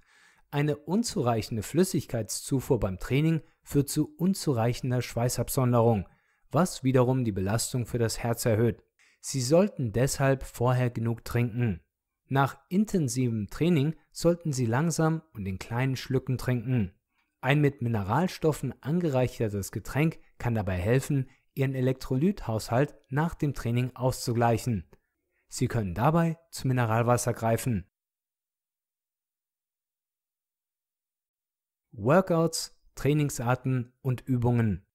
Eine unzureichende Flüssigkeitszufuhr beim Training führt zu unzureichender Schweißabsonderung, was wiederum die Belastung für das Herz erhöht. Sie sollten deshalb vorher genug trinken. Nach intensivem Training sollten Sie langsam und in kleinen Schlücken trinken. Ein mit Mineralstoffen angereichertes Getränk kann dabei helfen, Ihren Elektrolythaushalt nach dem Training auszugleichen. Sie können dabei zu Mineralwasser greifen. Workouts, Trainingsarten und Übungen.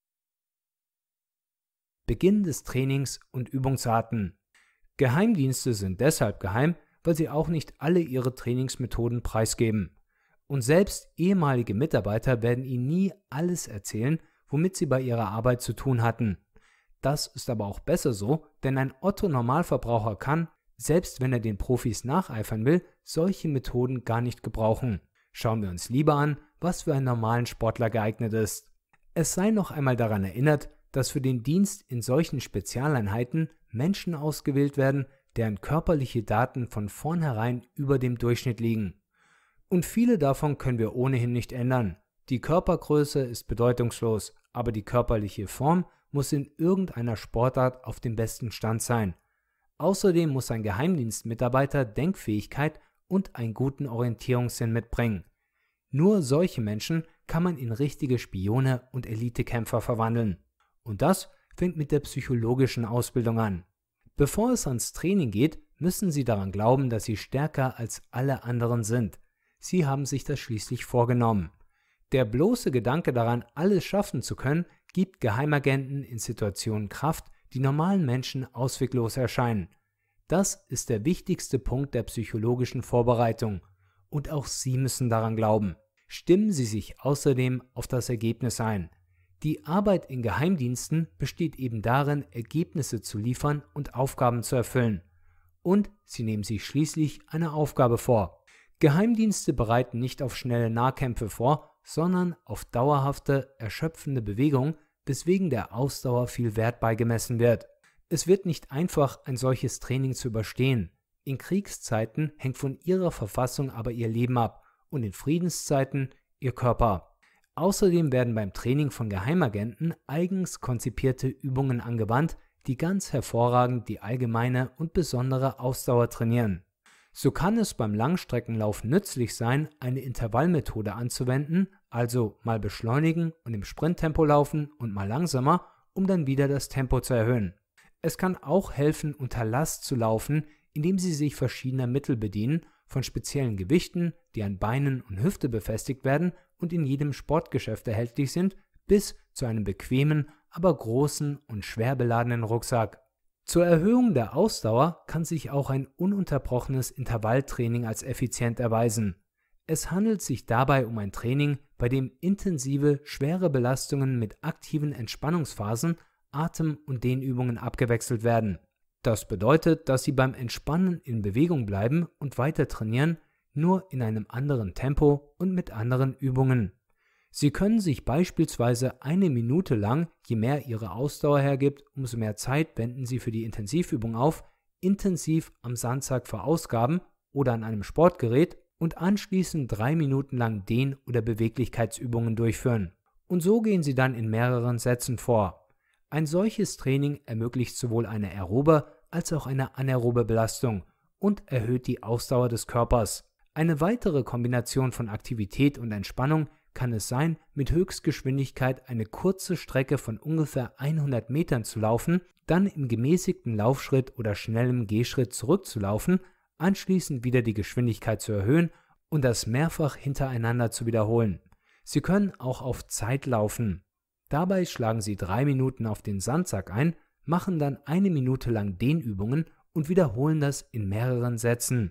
Beginn des Trainings und Übungsarten. Geheimdienste sind deshalb geheim, weil sie auch nicht alle ihre Trainingsmethoden preisgeben. Und selbst ehemalige Mitarbeiter werden Ihnen nie alles erzählen, womit sie bei ihrer Arbeit zu tun hatten. Das ist aber auch besser so, denn ein Otto-Normalverbraucher kann, selbst wenn er den Profis nacheifern will, solche Methoden gar nicht gebrauchen. Schauen wir uns lieber an, was für einen normalen Sportler geeignet ist. Es sei noch einmal daran erinnert, dass für den Dienst in solchen Spezialeinheiten Menschen ausgewählt werden, deren körperliche Daten von vornherein über dem Durchschnitt liegen. Und viele davon können wir ohnehin nicht ändern. Die Körpergröße ist bedeutungslos, aber die körperliche Form muss in irgendeiner Sportart auf dem besten Stand sein. Außerdem muss ein Geheimdienstmitarbeiter Denkfähigkeit und einen guten Orientierungssinn mitbringen. Nur solche Menschen kann man in richtige Spione und Elitekämpfer verwandeln. Und das fängt mit der psychologischen Ausbildung an. Bevor es ans Training geht, müssen Sie daran glauben, dass Sie stärker als alle anderen sind. Sie haben sich das schließlich vorgenommen. Der bloße Gedanke daran, alles schaffen zu können, gibt Geheimagenten in Situationen Kraft, die normalen Menschen ausweglos erscheinen. Das ist der wichtigste Punkt der psychologischen Vorbereitung. Und auch Sie müssen daran glauben. Stimmen Sie sich außerdem auf das Ergebnis ein. Die Arbeit in Geheimdiensten besteht eben darin, Ergebnisse zu liefern und Aufgaben zu erfüllen. Und Sie nehmen sich schließlich eine Aufgabe vor. Geheimdienste bereiten nicht auf schnelle Nahkämpfe vor, sondern auf dauerhafte, erschöpfende Bewegung, weswegen der Ausdauer viel Wert beigemessen wird. Es wird nicht einfach, ein solches Training zu überstehen. In Kriegszeiten hängt von ihrer Verfassung aber ihr Leben ab und in Friedenszeiten ihr Körper. Außerdem werden beim Training von Geheimagenten eigens konzipierte Übungen angewandt, die ganz hervorragend die allgemeine und besondere Ausdauer trainieren. So kann es beim Langstreckenlauf nützlich sein, eine Intervallmethode anzuwenden, also mal beschleunigen und im Sprinttempo laufen und mal langsamer, um dann wieder das Tempo zu erhöhen. Es kann auch helfen, unter Last zu laufen, indem Sie sich verschiedener Mittel bedienen, von speziellen Gewichten, die an Beinen und Hüfte befestigt werden und in jedem Sportgeschäft erhältlich sind, bis zu einem bequemen, aber großen und schwer beladenen Rucksack. Zur Erhöhung der Ausdauer kann sich auch ein ununterbrochenes Intervalltraining als effizient erweisen. Es handelt sich dabei um ein Training, bei dem intensive, schwere Belastungen mit aktiven Entspannungsphasen, Atem- und Dehnübungen abgewechselt werden. Das bedeutet, dass Sie beim Entspannen in Bewegung bleiben und weiter trainieren, nur in einem anderen Tempo und mit anderen Übungen. Sie können sich beispielsweise eine Minute lang, je mehr Ihre Ausdauer hergibt, umso mehr Zeit wenden Sie für die Intensivübung auf, intensiv am Sandsack verausgaben oder an einem Sportgerät und anschließend drei Minuten lang Dehn- oder Beweglichkeitsübungen durchführen. Und so gehen Sie dann in mehreren Sätzen vor. Ein solches Training ermöglicht sowohl eine aerobe als auch eine anaerobe Belastung und erhöht die Ausdauer des Körpers. Eine weitere Kombination von Aktivität und Entspannung kann es sein, mit Höchstgeschwindigkeit eine kurze Strecke von ungefähr hundert Metern zu laufen, dann im gemäßigten Laufschritt oder schnellem Gehschritt zurückzulaufen, anschließend wieder die Geschwindigkeit zu erhöhen und das mehrfach hintereinander zu wiederholen. Sie können auch auf Zeit laufen. Dabei schlagen Sie drei Minuten auf den Sandsack ein, machen dann eine Minute lang Dehnübungen und wiederholen das in mehreren Sätzen.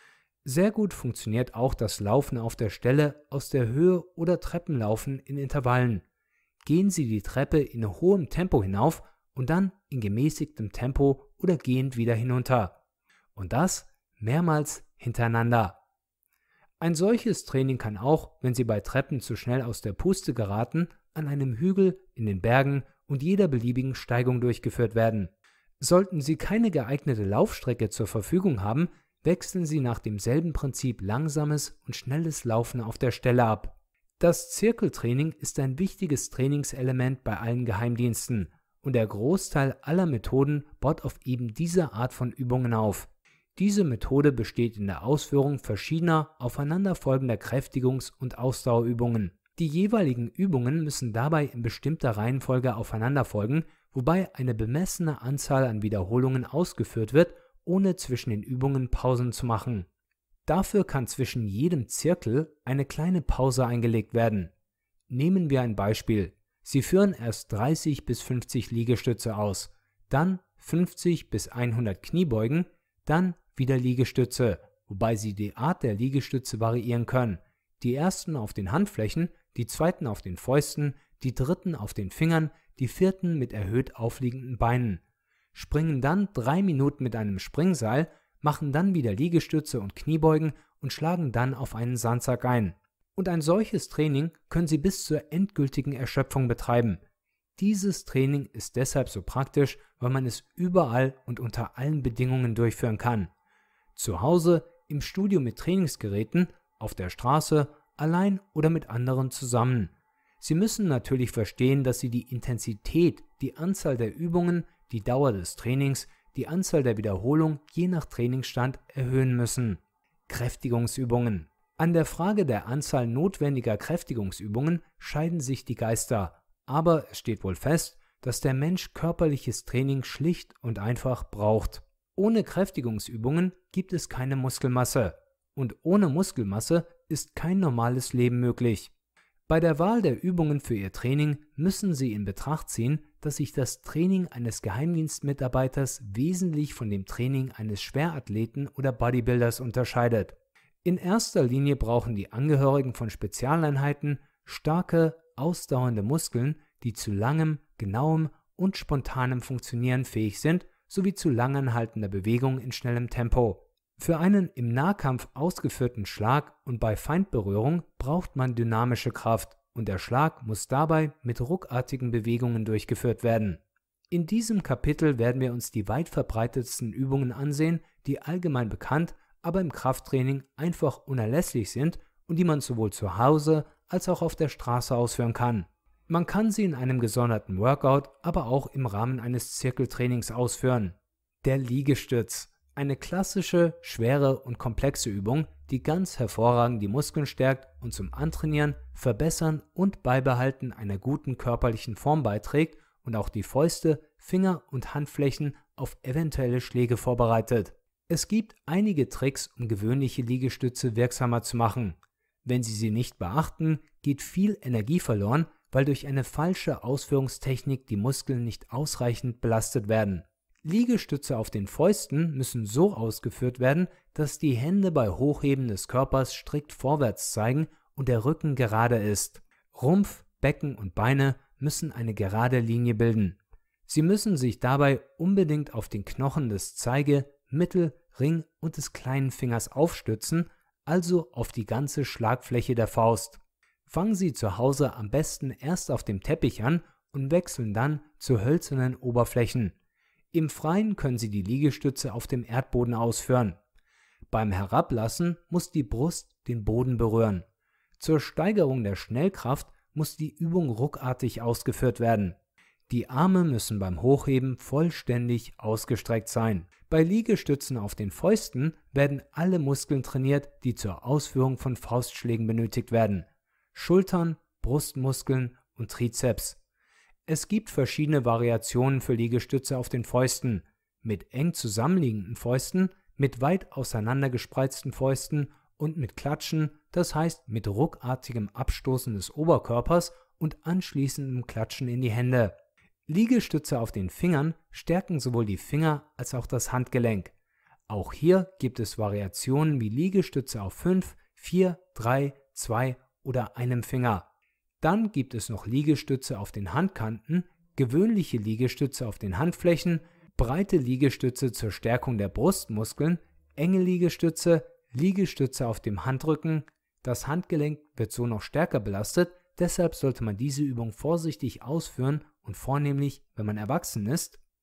Sehr gut funktioniert auch das Laufen auf der Stelle, aus der Höhe oder Treppenlaufen in Intervallen. Gehen Sie die Treppe in hohem Tempo hinauf und dann in gemäßigtem Tempo oder gehend wieder hinunter. Und das mehrmals hintereinander. Ein solches Training kann auch, wenn Sie bei Treppen zu schnell aus der Puste geraten, an einem Hügel, in den Bergen und jeder beliebigen Steigung durchgeführt werden. Sollten Sie keine geeignete Laufstrecke zur Verfügung haben, wechseln Sie nach demselben Prinzip langsames und schnelles Laufen auf der Stelle ab. Das Zirkeltraining ist ein wichtiges Trainingselement bei allen Geheimdiensten und der Großteil aller Methoden baut auf eben diese Art von Übungen auf. Diese Methode besteht in der Ausführung verschiedener aufeinanderfolgender Kräftigungs- und Ausdauerübungen. Die jeweiligen Übungen müssen dabei in bestimmter Reihenfolge aufeinanderfolgen, wobei eine bemessene Anzahl an Wiederholungen ausgeführt wird, ohne zwischen den Übungen Pausen zu machen. Dafür kann zwischen jedem Zirkel eine kleine Pause eingelegt werden. Nehmen wir ein Beispiel. Sie führen erst dreißig bis fünfzig Liegestütze aus, dann fünfzig bis hundert Kniebeugen, dann wieder Liegestütze, wobei Sie die Art der Liegestütze variieren können. Die ersten auf den Handflächen, die zweiten auf den Fäusten, die dritten auf den Fingern, die vierten mit erhöht aufliegenden Beinen. Springen dann drei Minuten mit einem Springseil, machen dann wieder Liegestütze und Kniebeugen und schlagen dann auf einen Sandsack ein. Und ein solches Training können Sie bis zur endgültigen Erschöpfung betreiben. Dieses Training ist deshalb so praktisch, weil man es überall und unter allen Bedingungen durchführen kann. Zu Hause, im Studio mit Trainingsgeräten, auf der Straße, allein oder mit anderen zusammen. Sie müssen natürlich verstehen, dass Sie die Intensität, die Anzahl der Übungen, die Dauer des Trainings, die Anzahl der Wiederholung je nach Trainingsstand erhöhen müssen. Kräftigungsübungen. An der Frage der Anzahl notwendiger Kräftigungsübungen scheiden sich die Geister, aber es steht wohl fest, dass der Mensch körperliches Training schlicht und einfach braucht. Ohne Kräftigungsübungen gibt es keine Muskelmasse und ohne Muskelmasse ist kein normales Leben möglich. Bei der Wahl der Übungen für Ihr Training müssen Sie in Betracht ziehen, dass sich das Training eines Geheimdienstmitarbeiters wesentlich von dem Training eines Schwerathleten oder Bodybuilders unterscheidet. In erster Linie brauchen die Angehörigen von Spezialeinheiten starke, ausdauernde Muskeln, die zu langem, genauem und spontanem Funktionieren fähig sind, sowie zu langanhaltender Bewegung in schnellem Tempo. Für einen im Nahkampf ausgeführten Schlag und bei Feindberührung braucht man dynamische Kraft und der Schlag muss dabei mit ruckartigen Bewegungen durchgeführt werden. In diesem Kapitel werden wir uns die weit verbreitetsten Übungen ansehen, die allgemein bekannt, aber im Krafttraining einfach unerlässlich sind und die man sowohl zu Hause als auch auf der Straße ausführen kann. Man kann sie in einem gesonderten Workout, aber auch im Rahmen eines Zirkeltrainings ausführen. Der Liegestütz. Eine klassische, schwere und komplexe Übung, die ganz hervorragend die Muskeln stärkt und zum Antrainieren, Verbessern und Beibehalten einer guten körperlichen Form beiträgt und auch die Fäuste, Finger und Handflächen auf eventuelle Schläge vorbereitet. Es gibt einige Tricks, um gewöhnliche Liegestütze wirksamer zu machen. Wenn Sie sie nicht beachten, geht viel Energie verloren, weil durch eine falsche Ausführungstechnik die Muskeln nicht ausreichend belastet werden. Liegestütze auf den Fäusten müssen so ausgeführt werden, dass die Hände bei Hochheben des Körpers strikt vorwärts zeigen und der Rücken gerade ist. Rumpf, Becken und Beine müssen eine gerade Linie bilden. Sie müssen sich dabei unbedingt auf den Knochen des Zeige-, Mittel-, Ring- und des kleinen Fingers aufstützen, also auf die ganze Schlagfläche der Faust. Fangen Sie zu Hause am besten erst auf dem Teppich an und wechseln dann zu hölzernen Oberflächen. Im Freien können Sie die Liegestütze auf dem Erdboden ausführen. Beim Herablassen muss die Brust den Boden berühren. Zur Steigerung der Schnellkraft muss die Übung ruckartig ausgeführt werden. Die Arme müssen beim Hochheben vollständig ausgestreckt sein. Bei Liegestützen auf den Fäusten werden alle Muskeln trainiert, die zur Ausführung von Faustschlägen benötigt werden. Schultern, Brustmuskeln und Trizeps. Es gibt verschiedene Variationen für Liegestütze auf den Fäusten, mit eng zusammenliegenden Fäusten, mit weit auseinandergespreizten Fäusten und mit Klatschen, das heißt mit ruckartigem Abstoßen des Oberkörpers und anschließendem Klatschen in die Hände. Liegestütze auf den Fingern stärken sowohl die Finger als auch das Handgelenk. Auch hier gibt es Variationen wie Liegestütze auf fünf, vier, drei, zwei oder einem Finger. Dann gibt es noch Liegestütze auf den Handkanten, gewöhnliche Liegestütze auf den Handflächen, breite Liegestütze zur Stärkung der Brustmuskeln, enge Liegestütze, Liegestütze auf dem Handrücken. Das Handgelenk wird so noch stärker belastet, deshalb sollte man diese Übung vorsichtig ausführen und vornehmlich, wenn man erwachsen ist.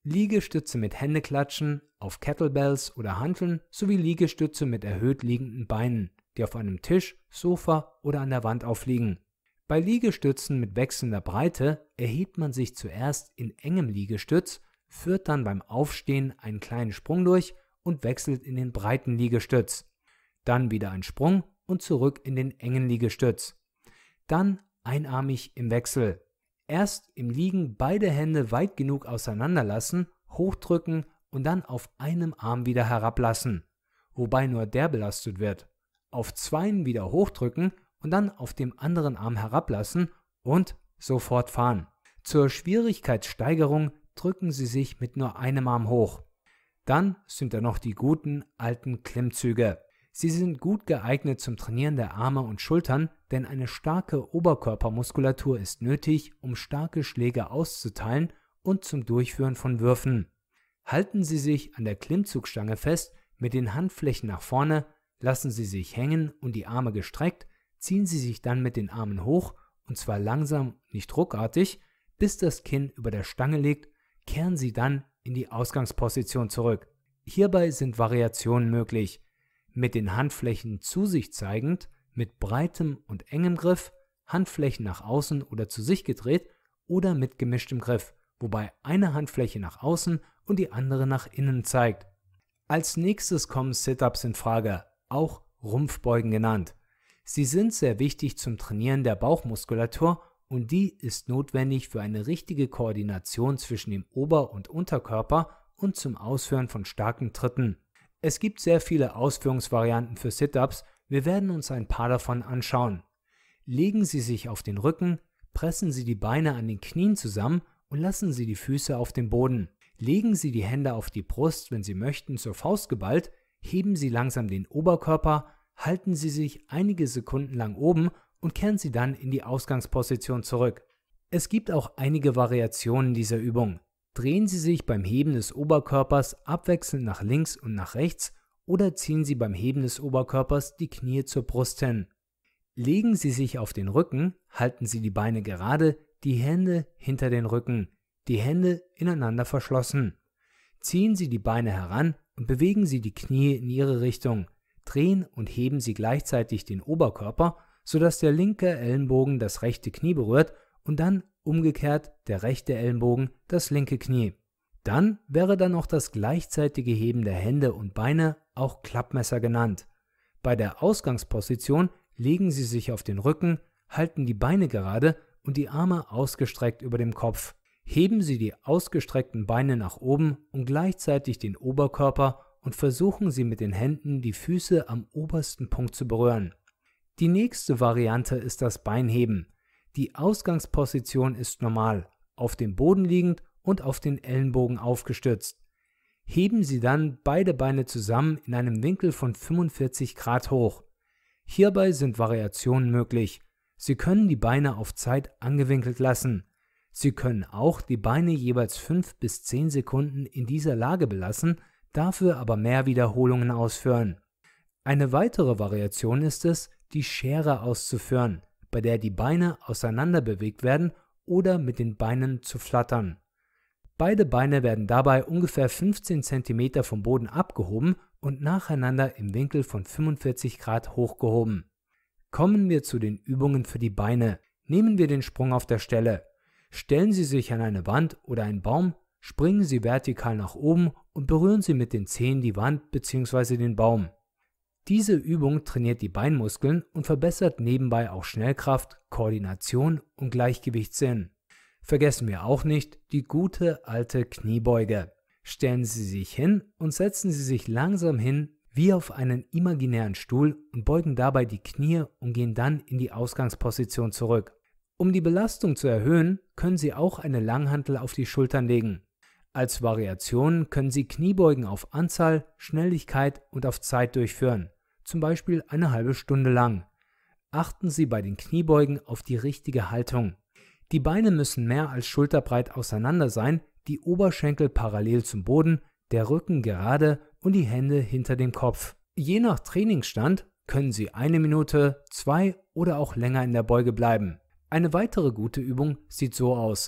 Liegestütze mit Händeklatschen auf Kettlebells oder Hanteln sowie Liegestütze mit erhöht liegenden Beinen, die auf einem Tisch, Sofa oder an der Wand aufliegen. Bei Liegestützen mit wechselnder Breite erhebt man sich zuerst in engem Liegestütz, führt dann beim Aufstehen einen kleinen Sprung durch und wechselt in den breiten Liegestütz. Dann wieder ein Sprung und zurück in den engen Liegestütz. Dann einarmig im Wechsel. Erst im Liegen beide Hände weit genug auseinanderlassen, hochdrücken und dann auf einem Arm wieder herablassen, wobei nur der belastet wird. Auf zweien wieder hochdrücken und dann auf dem anderen Arm herablassen und so fortfahren. Zur Schwierigkeitssteigerung drücken Sie sich mit nur einem Arm hoch. Dann sind da noch die guten alten Klimmzüge. Sie sind gut geeignet zum Trainieren der Arme und Schultern, denn eine starke Oberkörpermuskulatur ist nötig, um starke Schläge auszuteilen und zum Durchführen von Würfen. Halten Sie sich an der Klimmzugstange fest, mit den Handflächen nach vorne, lassen Sie sich hängen und die Arme gestreckt, ziehen Sie sich dann mit den Armen hoch, und zwar langsam, nicht ruckartig, bis das Kinn über der Stange liegt, kehren Sie dann in die Ausgangsposition zurück. Hierbei sind Variationen möglich. Mit den Handflächen zu sich zeigend, mit breitem und engem Griff, Handflächen nach außen oder zu sich gedreht oder mit gemischtem Griff, wobei eine Handfläche nach außen und die andere nach innen zeigt. Als nächstes kommen Sit-Ups in Frage, auch Rumpfbeugen genannt. Sie sind sehr wichtig zum Trainieren der Bauchmuskulatur und die ist notwendig für eine richtige Koordination zwischen dem Ober- und Unterkörper und zum Ausführen von starken Tritten. Es gibt sehr viele Ausführungsvarianten für Sit-Ups, wir werden uns ein paar davon anschauen. Legen Sie sich auf den Rücken, pressen Sie die Beine an den Knien zusammen und lassen Sie die Füße auf den Boden. Legen Sie die Hände auf die Brust, wenn Sie möchten, zur Faust geballt, heben Sie langsam den Oberkörper, halten Sie sich einige Sekunden lang oben und kehren Sie dann in die Ausgangsposition zurück. Es gibt auch einige Variationen dieser Übung. Drehen Sie sich beim Heben des Oberkörpers abwechselnd nach links und nach rechts oder ziehen Sie beim Heben des Oberkörpers die Knie zur Brust hin. Legen Sie sich auf den Rücken, halten Sie die Beine gerade, die Hände hinter den Rücken, die Hände ineinander verschlossen. Ziehen Sie die Beine heran und bewegen Sie die Knie in ihre Richtung. Drehen und heben Sie gleichzeitig den Oberkörper, sodass der linke Ellenbogen das rechte Knie berührt und dann umgekehrt der rechte Ellenbogen das linke Knie. Dann wäre dann noch das gleichzeitige Heben der Hände und Beine, auch Klappmesser genannt. Bei der Ausgangsposition legen Sie sich auf den Rücken, halten die Beine gerade und die Arme ausgestreckt über dem Kopf. Heben Sie die ausgestreckten Beine nach oben und gleichzeitig den Oberkörper und versuchen Sie mit den Händen die Füße am obersten Punkt zu berühren. Die nächste Variante ist das Beinheben. Die Ausgangsposition ist normal, auf dem Boden liegend und auf den Ellenbogen aufgestützt. Heben Sie dann beide Beine zusammen in einem Winkel von fünfundvierzig Grad hoch. Hierbei sind Variationen möglich. Sie können die Beine auf Zeit angewinkelt lassen. Sie können auch die Beine jeweils fünf bis zehn Sekunden in dieser Lage belassen, dafür aber mehr Wiederholungen ausführen. Eine weitere Variation ist es, die Schere auszuführen, bei der die Beine auseinander bewegt werden oder mit den Beinen zu flattern. Beide Beine werden dabei ungefähr fünfzehn Zentimeter vom Boden abgehoben und nacheinander im Winkel von fünfundvierzig Grad hochgehoben. Kommen wir zu den Übungen für die Beine. Nehmen wir den Sprung auf der Stelle. Stellen Sie sich an eine Wand oder einen Baum, springen Sie vertikal nach oben und berühren Sie mit den Zehen die Wand bzw. den Baum. Diese Übung trainiert die Beinmuskeln und verbessert nebenbei auch Schnellkraft, Koordination und Gleichgewichtssinn. Vergessen wir auch nicht die gute alte Kniebeuge. Stellen Sie sich hin und setzen Sie sich langsam hin wie auf einen imaginären Stuhl und beugen dabei die Knie und gehen dann in die Ausgangsposition zurück. Um die Belastung zu erhöhen, können Sie auch eine Langhantel auf die Schultern legen. Als Variation können Sie Kniebeugen auf Anzahl, Schnelligkeit und auf Zeit durchführen, zum Beispiel eine halbe Stunde lang. Achten Sie bei den Kniebeugen auf die richtige Haltung. Die Beine müssen mehr als schulterbreit auseinander sein, die Oberschenkel parallel zum Boden, der Rücken gerade und die Hände hinter dem Kopf. Je nach Trainingsstand können Sie eine Minute, zwei oder auch länger in der Beuge bleiben. Eine weitere gute Übung sieht so aus.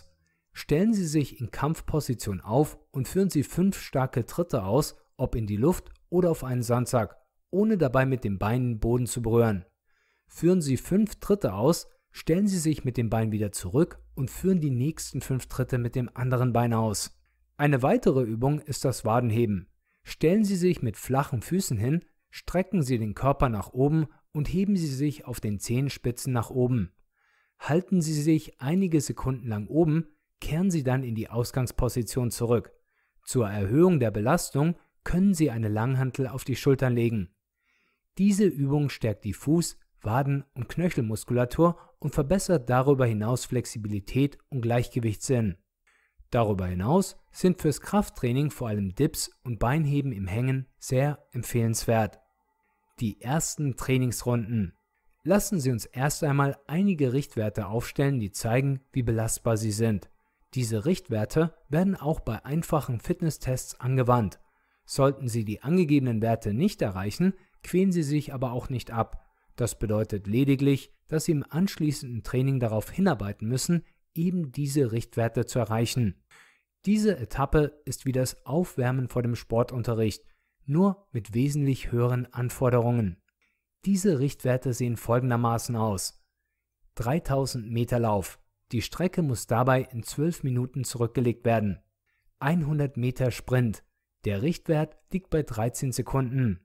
Stellen Sie sich in Kampfposition auf und führen Sie fünf starke Tritte aus, ob in die Luft oder auf einen Sandsack, ohne dabei mit den Beinen den Boden zu berühren. Führen Sie fünf Tritte aus, stellen Sie sich mit dem Bein wieder zurück und führen die nächsten fünf Tritte mit dem anderen Bein aus. Eine weitere Übung ist das Wadenheben. Stellen Sie sich mit flachen Füßen hin, strecken Sie den Körper nach oben und heben Sie sich auf den Zehenspitzen nach oben. Halten Sie sich einige Sekunden lang oben, kehren Sie dann in die Ausgangsposition zurück. Zur Erhöhung der Belastung können Sie eine Langhantel auf die Schultern legen. Diese Übung stärkt die Fuß-, Waden- und Knöchelmuskulatur und verbessert darüber hinaus Flexibilität und Gleichgewichtssinn. Darüber hinaus sind fürs Krafttraining vor allem Dips und Beinheben im Hängen sehr empfehlenswert. Die ersten Trainingsrunden. Lassen Sie uns erst einmal einige Richtwerte aufstellen, die zeigen, wie belastbar sie sind. Diese Richtwerte werden auch bei einfachen Fitnesstests angewandt. Sollten Sie die angegebenen Werte nicht erreichen, quälen Sie sich aber auch nicht ab. Das bedeutet lediglich, dass Sie im anschließenden Training darauf hinarbeiten müssen, eben diese Richtwerte zu erreichen. Diese Etappe ist wie das Aufwärmen vor dem Sportunterricht, nur mit wesentlich höheren Anforderungen. Diese Richtwerte sehen folgendermaßen aus: dreitausend Meter Lauf. Die Strecke muss dabei in zwölf Minuten zurückgelegt werden. hundert Meter Sprint. Der Richtwert liegt bei dreizehn Sekunden.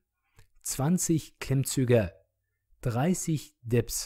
zwanzig Klimmzüge. dreißig Dips.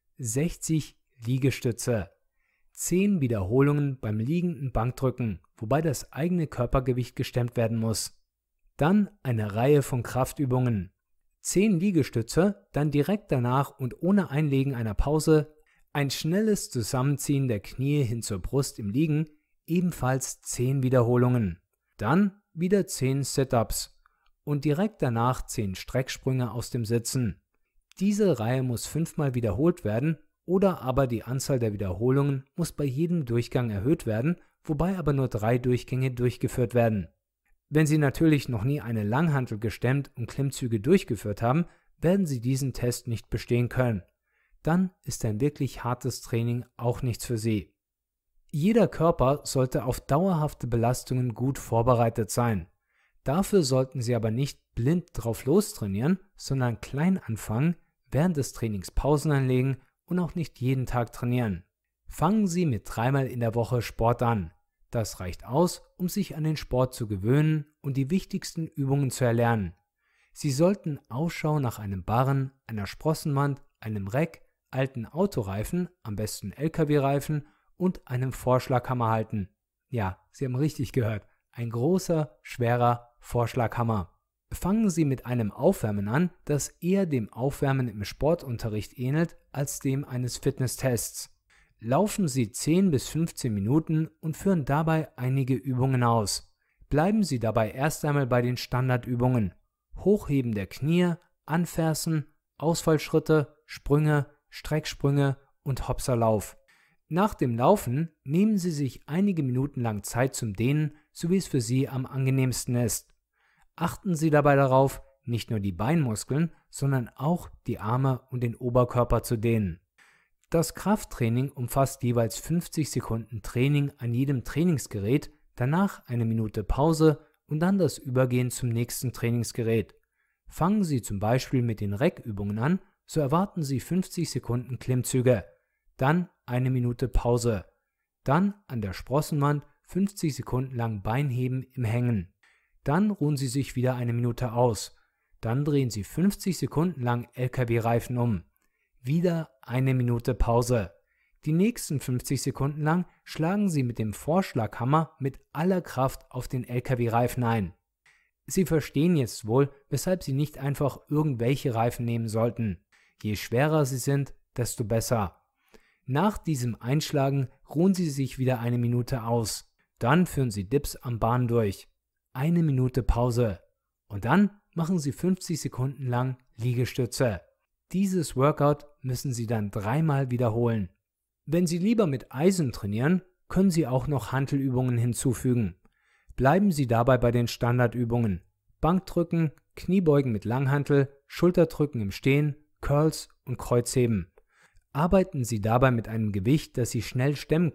sechzig Liegestütze. zehn Wiederholungen beim liegenden Bankdrücken, wobei das eigene Körpergewicht gestemmt werden muss. Dann eine Reihe von Kraftübungen. zehn Liegestütze, dann direkt danach und ohne Einlegen einer Pause ein schnelles Zusammenziehen der Knie hin zur Brust im Liegen, ebenfalls zehn Wiederholungen. Dann wieder zehn Sit-Ups und direkt danach zehn Strecksprünge aus dem Sitzen. Diese Reihe muss fünfmal wiederholt werden oder aber die Anzahl der Wiederholungen muss bei jedem Durchgang erhöht werden, wobei aber nur drei Durchgänge durchgeführt werden. Wenn Sie natürlich noch nie eine Langhantel gestemmt und Klimmzüge durchgeführt haben, werden Sie diesen Test nicht bestehen können. Dann ist ein wirklich hartes Training auch nichts für Sie. Jeder Körper sollte auf dauerhafte Belastungen gut vorbereitet sein. Dafür sollten Sie aber nicht blind drauf lostrainieren, sondern klein anfangen, während des Trainings Pausen einlegen und auch nicht jeden Tag trainieren. Fangen Sie mit dreimal in der Woche Sport an. Das reicht aus, um sich an den Sport zu gewöhnen und die wichtigsten Übungen zu erlernen. Sie sollten Ausschau nach einem Barren, einer Sprossenwand, einem Reck, alten Autoreifen, am besten L K W-Reifen und einem Vorschlaghammer halten. Ja, Sie haben richtig gehört, ein großer, schwerer Vorschlaghammer. Fangen Sie mit einem Aufwärmen an, das eher dem Aufwärmen im Sportunterricht ähnelt als dem eines Fitnesstests. Laufen Sie zehn bis fünfzehn Minuten und führen dabei einige Übungen aus. Bleiben Sie dabei erst einmal bei den Standardübungen: Hochheben der Knie, Anfersen, Ausfallschritte, Sprünge, Strecksprünge und Hopserlauf. Nach dem Laufen nehmen Sie sich einige Minuten lang Zeit zum Dehnen, so wie es für Sie am angenehmsten ist. Achten Sie dabei darauf, nicht nur die Beinmuskeln, sondern auch die Arme und den Oberkörper zu dehnen. Das Krafttraining umfasst jeweils fünfzig Sekunden Training an jedem Trainingsgerät, danach eine Minute Pause und dann das Übergehen zum nächsten Trainingsgerät. Fangen Sie zum Beispiel mit den Reckübungen an, so erwarten Sie fünfzig Sekunden Klimmzüge, dann eine Minute Pause, dann an der Sprossenwand fünfzig Sekunden lang Beinheben im Hängen. Dann ruhen Sie sich wieder eine Minute aus, dann drehen Sie fünfzig Sekunden lang L K W-Reifen um. Wieder eine Minute Pause. Die nächsten fünfzig Sekunden lang schlagen Sie mit dem Vorschlaghammer mit aller Kraft auf den L K W-Reifen ein. Sie verstehen jetzt wohl, weshalb Sie nicht einfach irgendwelche Reifen nehmen sollten. Je schwerer sie sind, desto besser. Nach diesem Einschlagen ruhen Sie sich wieder eine Minute aus. Dann führen Sie Dips am Bahn durch. Eine Minute Pause. Und dann machen Sie fünfzig Sekunden lang Liegestütze. Dieses Workout müssen Sie dann dreimal wiederholen. Wenn Sie lieber mit Eisen trainieren, können Sie auch noch Hantelübungen hinzufügen. Bleiben Sie dabei bei den Standardübungen: Bankdrücken, Kniebeugen mit Langhantel, Schulterdrücken im Stehen, Curls und Kreuzheben. Arbeiten Sie dabei mit einem Gewicht, das Sie schnell stemmen können,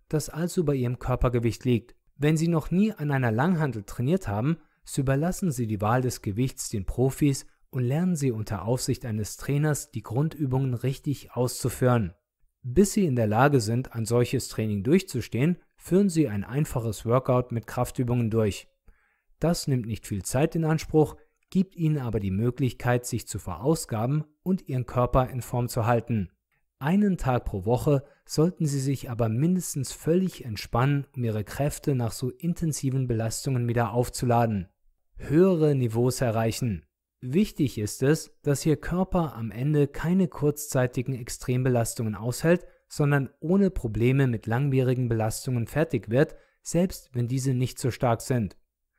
das also bei Ihrem Körpergewicht liegt. Wenn Sie noch nie an einer Langhantel trainiert haben, so überlassen Sie die Wahl des Gewichts den Profis und lernen Sie unter Aufsicht eines Trainers die Grundübungen richtig auszuführen. Bis Sie in der Lage sind, ein solches Training durchzustehen, führen Sie ein einfaches Workout mit Kraftübungen durch. Das nimmt nicht viel Zeit in Anspruch, gibt Ihnen aber die Möglichkeit, sich zu verausgaben und Ihren Körper in Form zu halten. Einen Tag pro Woche sollten Sie sich aber mindestens völlig entspannen, um Ihre Kräfte nach so intensiven Belastungen wieder aufzuladen. Höhere Niveaus erreichen. Wichtig ist es, dass Ihr Körper am Ende keine kurzzeitigen Extrembelastungen aushält, sondern ohne Probleme mit langwierigen Belastungen fertig wird, selbst wenn diese nicht so stark sind.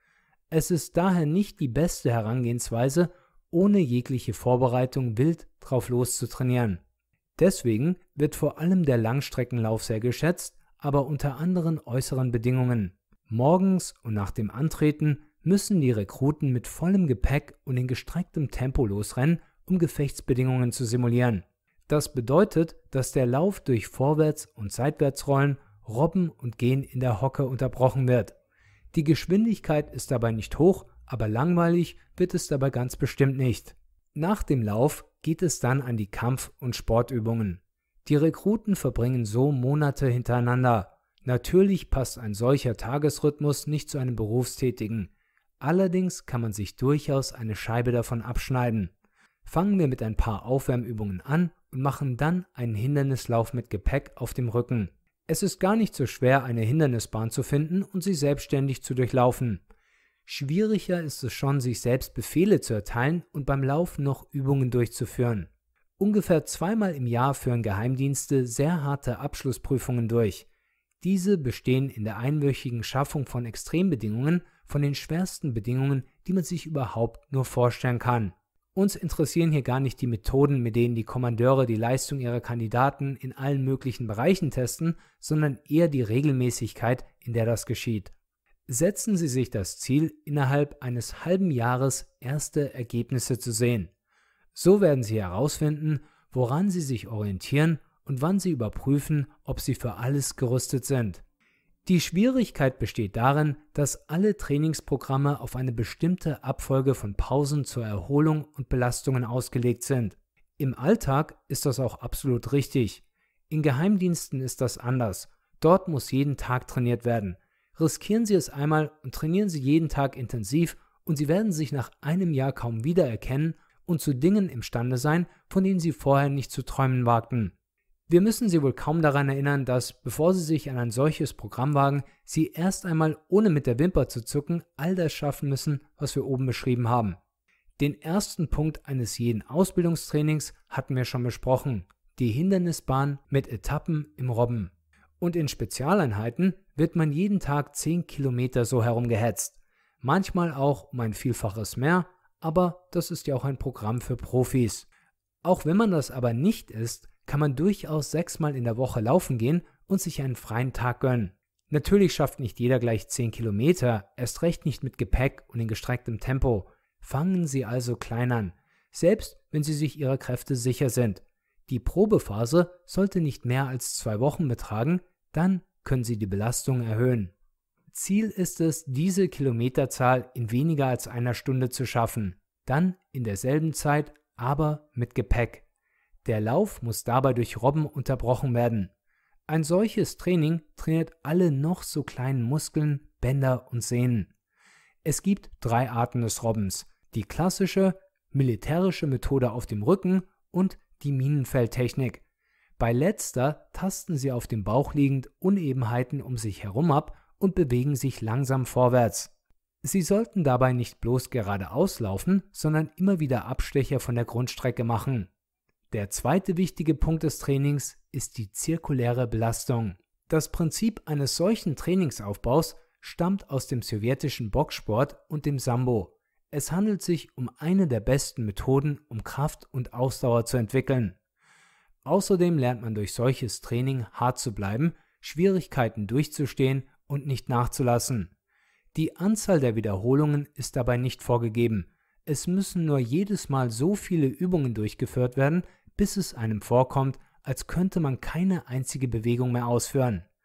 Es ist daher nicht die beste Herangehensweise, ohne jegliche Vorbereitung wild drauf loszutrainieren. Deswegen wird vor allem der Langstreckenlauf sehr geschätzt, aber unter anderen äußeren Bedingungen. Morgens und nach dem Antreten müssen die Rekruten mit vollem Gepäck und in gestrecktem Tempo losrennen, um Gefechtsbedingungen zu simulieren. Das bedeutet, dass der Lauf durch Vorwärts- und Seitwärtsrollen, Robben und Gehen in der Hocke unterbrochen wird. Die Geschwindigkeit ist dabei nicht hoch, aber langweilig wird es dabei ganz bestimmt nicht. Nach dem Lauf geht es dann an die Kampf- und Sportübungen. Die Rekruten verbringen so Monate hintereinander. Natürlich passt ein solcher Tagesrhythmus nicht zu einem Berufstätigen. Allerdings kann man sich durchaus eine Scheibe davon abschneiden. Fangen wir mit ein paar Aufwärmübungen an und machen dann einen Hindernislauf mit Gepäck auf dem Rücken. Es ist gar nicht so schwer, eine Hindernisbahn zu finden und sie selbstständig zu durchlaufen. Schwieriger ist es schon, sich selbst Befehle zu erteilen und beim Laufen noch Übungen durchzuführen. Ungefähr zweimal im Jahr führen Geheimdienste sehr harte Abschlussprüfungen durch. Diese bestehen in der einwöchigen Schaffung von Extrembedingungen, von den schwersten Bedingungen, die man sich überhaupt nur vorstellen kann. Uns interessieren hier gar nicht die Methoden, mit denen die Kommandeure die Leistung ihrer Kandidaten in allen möglichen Bereichen testen, sondern eher die Regelmäßigkeit, in der das geschieht. Setzen Sie sich das Ziel, innerhalb eines halben Jahres erste Ergebnisse zu sehen. So werden Sie herausfinden, woran Sie sich orientieren und wann Sie überprüfen, ob Sie für alles gerüstet sind. Die Schwierigkeit besteht darin, dass alle Trainingsprogramme auf eine bestimmte Abfolge von Pausen zur Erholung und Belastungen ausgelegt sind. Im Alltag ist das auch absolut richtig. In Geheimdiensten ist das anders. Dort muss jeden Tag trainiert werden. Riskieren Sie es einmal und trainieren Sie jeden Tag intensiv und Sie werden sich nach einem Jahr kaum wiedererkennen und zu Dingen imstande sein, von denen Sie vorher nicht zu träumen wagten. Wir müssen Sie wohl kaum daran erinnern, dass, bevor Sie sich an ein solches Programm wagen, Sie erst einmal, ohne mit der Wimper zu zucken, all das schaffen müssen, was wir oben beschrieben haben. Den ersten Punkt eines jeden Ausbildungstrainings hatten wir schon besprochen, die Hindernisbahn mit Etappen im Robben. Und in Spezialeinheiten wird man jeden Tag zehn Kilometer so herumgehetzt. Manchmal auch um ein Vielfaches mehr, aber das ist ja auch ein Programm für Profis. Auch wenn man das aber nicht ist, kann man durchaus sechsmal in der Woche laufen gehen und sich einen freien Tag gönnen. Natürlich schafft nicht jeder gleich zehn Kilometer, erst recht nicht mit Gepäck und in gestrecktem Tempo. Fangen Sie also klein an, selbst wenn Sie sich Ihrer Kräfte sicher sind. Die Probephase sollte nicht mehr als zwei Wochen betragen, dann können Sie die Belastung erhöhen. Ziel ist es, diese Kilometerzahl in weniger als einer Stunde zu schaffen, dann in derselben Zeit, aber mit Gepäck. Der Lauf muss dabei durch Robben unterbrochen werden. Ein solches Training trainiert alle noch so kleinen Muskeln, Bänder und Sehnen. Es gibt drei Arten des Robbens: die klassische, militärische Methode auf dem Rücken und die Minenfeldtechnik. Bei letzter tasten Sie auf dem Bauch liegend Unebenheiten um sich herum ab und bewegen sich langsam vorwärts. Sie sollten dabei nicht bloß geradeaus laufen, sondern immer wieder Abstecher von der Grundstrecke machen. Der zweite wichtige Punkt des Trainings ist die zirkuläre Belastung. Das Prinzip eines solchen Trainingsaufbaus stammt aus dem sowjetischen Boxsport und dem Sambo. Es handelt sich um eine der besten Methoden, um Kraft und Ausdauer zu entwickeln. Außerdem lernt man durch solches Training hart zu bleiben, Schwierigkeiten durchzustehen und nicht nachzulassen. Die Anzahl der Wiederholungen ist dabei nicht vorgegeben. Es müssen nur jedes Mal so viele Übungen durchgeführt werden, bis es einem vorkommt, als könnte man keine einzige Bewegung mehr ausführen.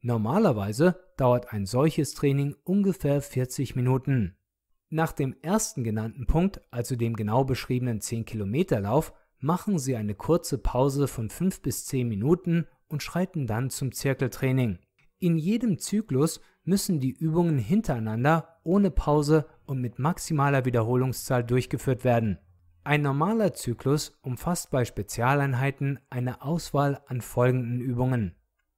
Normalerweise dauert ein solches Training ungefähr vierzig Minuten. Nach dem ersten genannten Punkt, also dem genau beschriebenen zehn Kilometer Lauf, machen Sie eine kurze Pause von fünf bis zehn Minuten und schreiten dann zum Zirkeltraining. In jedem Zyklus müssen die Übungen hintereinander, ohne Pause und mit maximaler Wiederholungszahl durchgeführt werden. Ein normaler Zyklus umfasst bei Spezialeinheiten eine Auswahl an folgenden Übungen: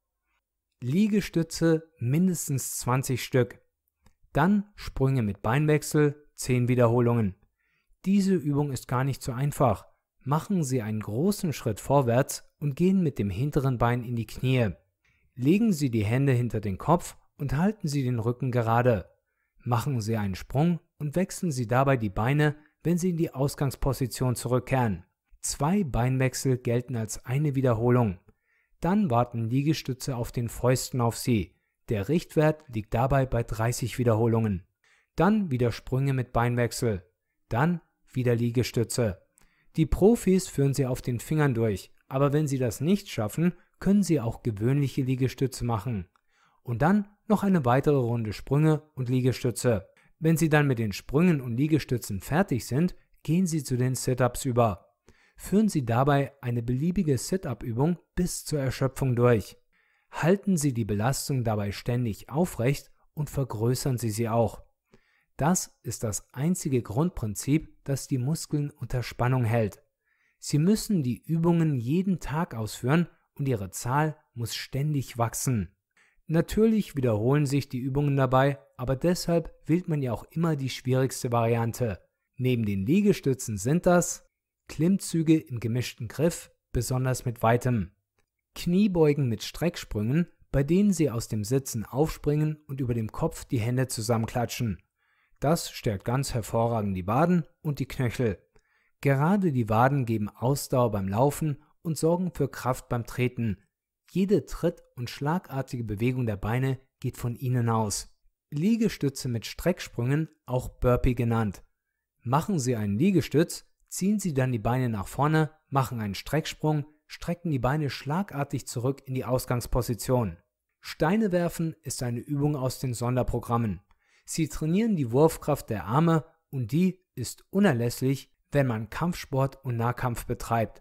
Liegestütze mindestens zwanzig Stück, dann Sprünge mit Beinwechsel, zehn Wiederholungen. Diese Übung ist gar nicht so einfach. Machen Sie einen großen Schritt vorwärts und gehen mit dem hinteren Bein in die Knie. Legen Sie die Hände hinter den Kopf und halten Sie den Rücken gerade. Machen Sie einen Sprung und wechseln Sie dabei die Beine, wenn Sie in die Ausgangsposition zurückkehren. Zwei Beinwechsel gelten als eine Wiederholung. Dann warten Liegestütze auf den Fäusten auf Sie. Der Richtwert liegt dabei bei dreißig Wiederholungen. Dann wieder Sprünge mit Beinwechsel. Dann wieder Liegestütze. Die Profis führen Sie auf den Fingern durch, aber wenn Sie das nicht schaffen, können Sie auch gewöhnliche Liegestütze machen. Und dann noch eine weitere Runde Sprünge und Liegestütze. Wenn Sie dann mit den Sprüngen und Liegestützen fertig sind, gehen Sie zu den Sit-Ups über. Führen Sie dabei eine beliebige Sit-Up-Übung bis zur Erschöpfung durch. Halten Sie die Belastung dabei ständig aufrecht und vergrößern Sie sie auch. Das ist das einzige Grundprinzip, das die Muskeln unter Spannung hält. Sie müssen die Übungen jeden Tag ausführen und ihre Zahl muss ständig wachsen. Natürlich wiederholen sich die Übungen dabei, aber deshalb wählt man ja auch immer die schwierigste Variante. Neben den Liegestützen sind das Klimmzüge im gemischten Griff, besonders mit weitem, Kniebeugen mit Strecksprüngen, bei denen Sie aus dem Sitzen aufspringen und über dem Kopf die Hände zusammenklatschen. Das stärkt ganz hervorragend die Waden und die Knöchel. Gerade die Waden geben Ausdauer beim Laufen und sorgen für Kraft beim Treten. Jede Tritt- und schlagartige Bewegung der Beine geht von ihnen aus. Liegestütze mit Strecksprüngen, auch Burpee genannt. Machen Sie einen Liegestütz, ziehen Sie dann die Beine nach vorne, machen einen Strecksprung, strecken die Beine schlagartig zurück in die Ausgangsposition. Steine werfen ist eine Übung aus den Sonderprogrammen. Sie trainieren die Wurfkraft der Arme und die ist unerlässlich, wenn man Kampfsport und Nahkampf betreibt.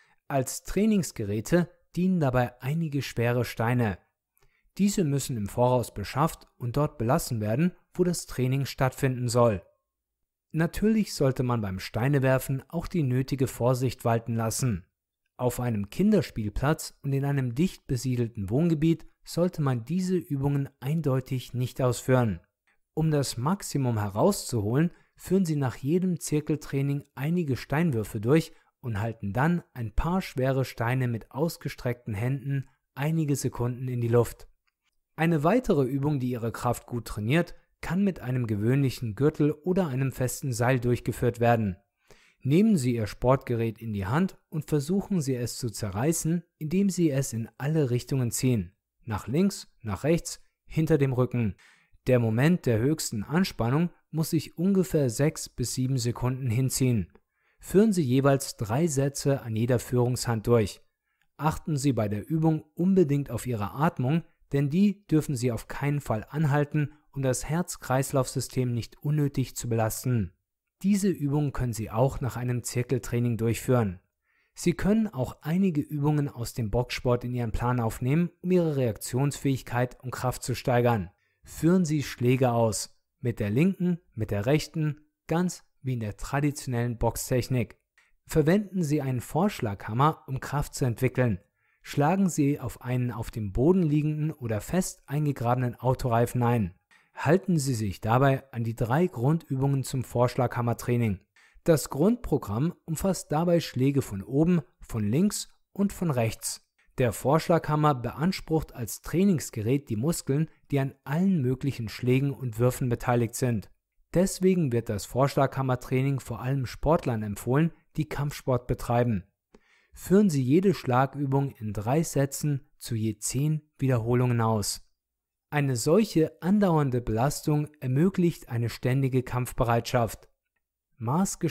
Als Trainingsgeräte dienen dabei einige schwere Steine. Diese müssen im Voraus beschafft und dort belassen werden, wo das Training stattfinden soll. Natürlich sollte man beim Steinewerfen auch die nötige Vorsicht walten lassen. Auf einem Kinderspielplatz und in einem dicht besiedelten Wohngebiet sollte man diese Übungen eindeutig nicht ausführen. Um das Maximum herauszuholen, führen Sie nach jedem Zirkeltraining einige Steinwürfe durch und halten dann ein paar schwere Steine mit ausgestreckten Händen einige Sekunden in die Luft. Eine weitere Übung, die Ihre Kraft gut trainiert, kann mit einem gewöhnlichen Gürtel oder einem festen Seil durchgeführt werden. Nehmen Sie Ihr Sportgerät in die Hand und versuchen Sie es zu zerreißen, indem Sie es in alle Richtungen ziehen. Nach links, nach rechts, hinter dem Rücken. Der Moment der höchsten Anspannung muss sich ungefähr sechs bis sieben Sekunden hinziehen. Führen Sie jeweils drei Sätze an jeder Führungshand durch. Achten Sie bei der Übung unbedingt auf Ihre Atmung, denn die dürfen Sie auf keinen Fall anhalten, um das Herz-Kreislauf-System nicht unnötig zu belasten. Diese Übung können Sie auch nach einem Zirkeltraining durchführen. Sie können auch einige Übungen aus dem Boxsport in Ihren Plan aufnehmen, um Ihre Reaktionsfähigkeit und Kraft zu steigern. Führen Sie Schläge aus, mit der linken, mit der rechten, ganz wie in der traditionellen Boxtechnik. Verwenden Sie einen Vorschlaghammer, um Kraft zu entwickeln. Schlagen Sie auf einen auf dem Boden liegenden oder fest eingegrabenen Autoreifen ein. Halten Sie sich dabei an die drei Grundübungen zum Vorschlaghammertraining. Das Grundprogramm umfasst dabei Schläge von oben, von links und von rechts. Der Vorschlaghammer beansprucht als Trainingsgerät die Muskeln, die an allen möglichen Schlägen und Würfen beteiligt sind. Deswegen wird das Vorschlaghammertraining vor allem Sportlern empfohlen, die Kampfsport betreiben. Führen Sie jede Schlagübung in drei Sätzen zu je zehn Wiederholungen aus. Eine solche andauernde Belastung ermöglicht eine ständige Kampfbereitschaft.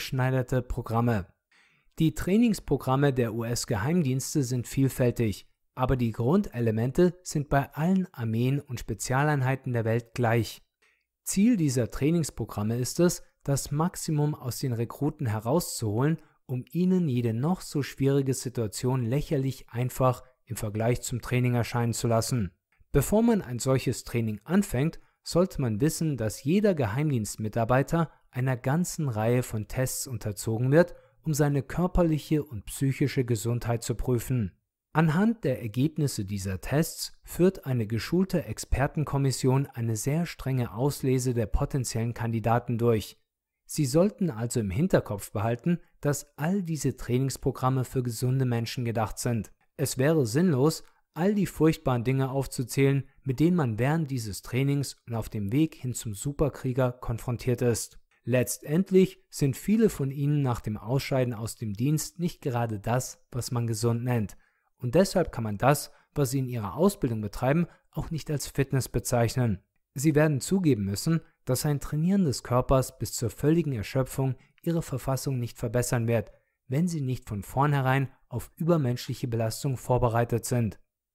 Maßgeschneiderte Programme. Die Trainingsprogramme der U S-Geheimdienste sind vielfältig. aber die Grundelemente sind bei allen Armeen und Spezialeinheiten der Welt gleich. Ziel dieser Trainingsprogramme ist es, das Maximum aus den Rekruten herauszuholen, um ihnen jede noch so schwierige Situation lächerlich einfach im Vergleich zum Training erscheinen zu lassen. Bevor man ein solches Training anfängt, sollte man wissen, dass jeder Geheimdienstmitarbeiter einer ganzen Reihe von Tests unterzogen wird, um seine körperliche und psychische Gesundheit zu prüfen. Anhand der Ergebnisse dieser Tests führt eine geschulte Expertenkommission eine sehr strenge Auslese der potenziellen Kandidaten durch. Sie sollten also im Hinterkopf behalten, dass all diese Trainingsprogramme für gesunde Menschen gedacht sind. Es wäre sinnlos, all die furchtbaren Dinge aufzuzählen, mit denen man während dieses Trainings und auf dem Weg hin zum Superkrieger konfrontiert ist. Letztendlich sind viele von ihnen nach dem Ausscheiden aus dem Dienst nicht gerade das, was man gesund nennt. Und deshalb kann man das, was sie in ihrer Ausbildung betreiben, auch nicht als Fitness bezeichnen. Sie werden zugeben müssen, dass ein Trainieren des Körpers bis zur völligen Erschöpfung ihre Verfassung nicht verbessern wird, wenn sie nicht von vornherein auf übermenschliche Belastung vorbereitet sind.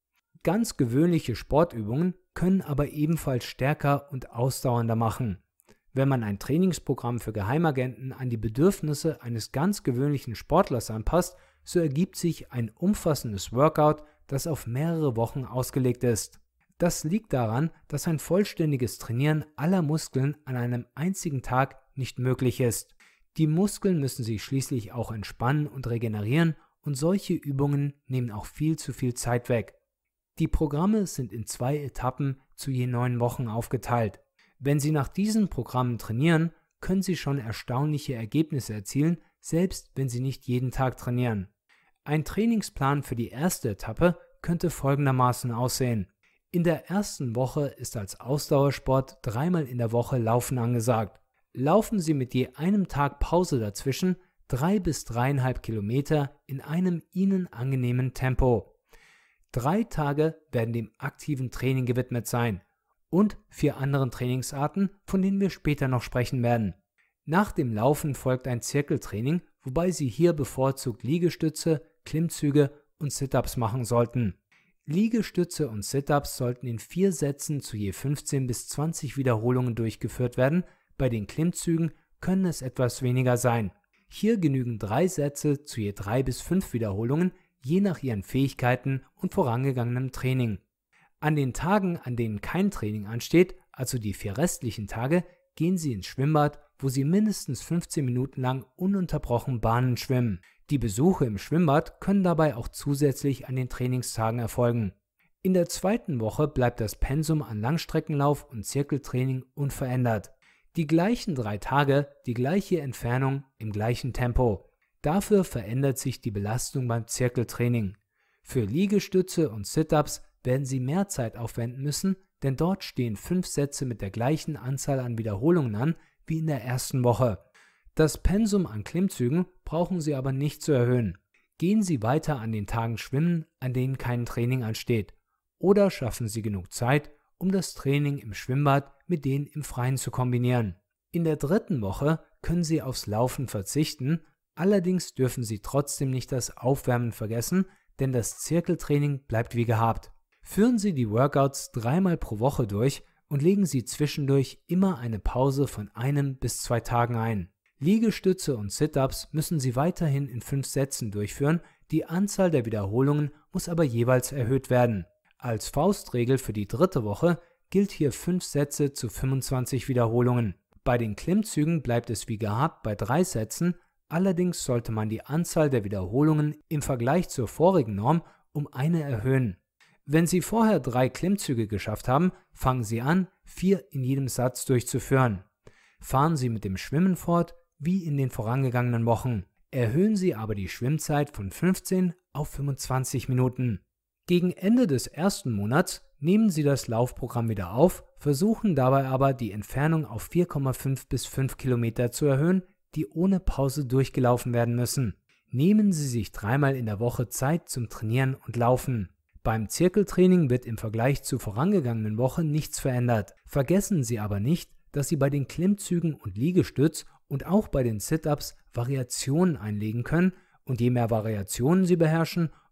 Ganz gewöhnliche Sportübungen können aber ebenfalls stärker und ausdauernder machen. Wenn man ein Trainingsprogramm für Geheimagenten an die Bedürfnisse eines ganz gewöhnlichen Sportlers anpasst, so ergibt sich ein umfassendes Workout, das auf mehrere Wochen ausgelegt ist. Das liegt daran, dass ein vollständiges Trainieren aller Muskeln an einem einzigen Tag nicht möglich ist. Die Muskeln müssen sich schließlich auch entspannen und regenerieren und solche Übungen nehmen auch viel zu viel Zeit weg. Die Programme sind in zwei Etappen zu je neun Wochen aufgeteilt. Wenn Sie nach diesen Programmen trainieren, können Sie schon erstaunliche Ergebnisse erzielen, selbst wenn Sie nicht jeden Tag trainieren. Ein Trainingsplan für die erste Etappe könnte folgendermaßen aussehen. In der ersten Woche ist als Ausdauersport dreimal in der Woche Laufen angesagt. Laufen Sie mit je einem Tag Pause dazwischen drei bis dreieinhalb Kilometer in einem Ihnen angenehmen Tempo. Drei Tage werden dem aktiven Training gewidmet sein und vier anderen Trainingsarten, von denen wir später noch sprechen werden. Nach dem Laufen folgt ein Zirkeltraining, wobei Sie hier bevorzugt Liegestütze, Klimmzüge und Sit-Ups machen sollten. Liegestütze und Sit-Ups sollten in vier Sätzen zu je fünfzehn bis zwanzig Wiederholungen durchgeführt werden, bei den Klimmzügen können es etwas weniger sein. Hier genügen drei Sätze zu je drei bis fünf Wiederholungen, je nach Ihren Fähigkeiten und vorangegangenem Training. An den Tagen, an denen kein Training ansteht, also die vier restlichen Tage, gehen Sie ins Schwimmbad, wo Sie mindestens fünfzehn Minuten lang ununterbrochen Bahnen schwimmen. Die Besuche im Schwimmbad können dabei auch zusätzlich an den Trainingstagen erfolgen. In der zweiten Woche bleibt das Pensum an Langstreckenlauf und Zirkeltraining unverändert. Die gleichen drei Tage, die gleiche Entfernung im gleichen Tempo. Dafür verändert sich die Belastung beim Zirkeltraining. Für Liegestütze und Sit-Ups werden Sie mehr Zeit aufwenden müssen, denn dort stehen fünf Sätze mit der gleichen Anzahl an Wiederholungen an wie in der ersten Woche. Das Pensum an Klimmzügen brauchen Sie aber nicht zu erhöhen. Gehen Sie weiter an den Tagen schwimmen, an denen kein Training ansteht. Oder schaffen Sie genug Zeit, um das Training im Schwimmbad mit dem im Freien zu kombinieren. In der dritten Woche können Sie aufs Laufen verzichten, allerdings dürfen Sie trotzdem nicht das Aufwärmen vergessen, denn das Zirkeltraining bleibt wie gehabt. Führen Sie die Workouts dreimal pro Woche durch und legen Sie zwischendurch immer eine Pause von einem bis zwei Tagen ein. Liegestütze und Sit-Ups müssen Sie weiterhin in fünf Sätzen durchführen, die Anzahl der Wiederholungen muss aber jeweils erhöht werden. Als Faustregel für die dritte Woche gilt hier fünf Sätze zu fünfundzwanzig Wiederholungen. Bei den Klimmzügen bleibt es wie gehabt bei drei Sätzen, allerdings sollte man die Anzahl der Wiederholungen im Vergleich zur vorigen Norm um eine erhöhen. Wenn Sie vorher drei Klimmzüge geschafft haben, fangen Sie an, vier in jedem Satz durchzuführen. Fahren Sie mit dem Schwimmen fort, wie in den vorangegangenen Wochen. Erhöhen Sie aber die Schwimmzeit von fünfzehn auf fünfundzwanzig Minuten. Gegen Ende des ersten Monats nehmen Sie das Laufprogramm wieder auf, versuchen dabei aber die Entfernung auf vier Komma fünf bis fünf Kilometer zu erhöhen, die ohne Pause durchgelaufen werden müssen. Nehmen Sie sich dreimal in der Woche Zeit zum Trainieren und Laufen. Beim Zirkeltraining wird im Vergleich zur vorangegangenen Woche nichts verändert. Vergessen Sie aber nicht, dass Sie bei den Klimmzügen und Liegestütz und auch bei den Sit-Ups Variationen einlegen können und je mehr Variationen Sie beherrschen,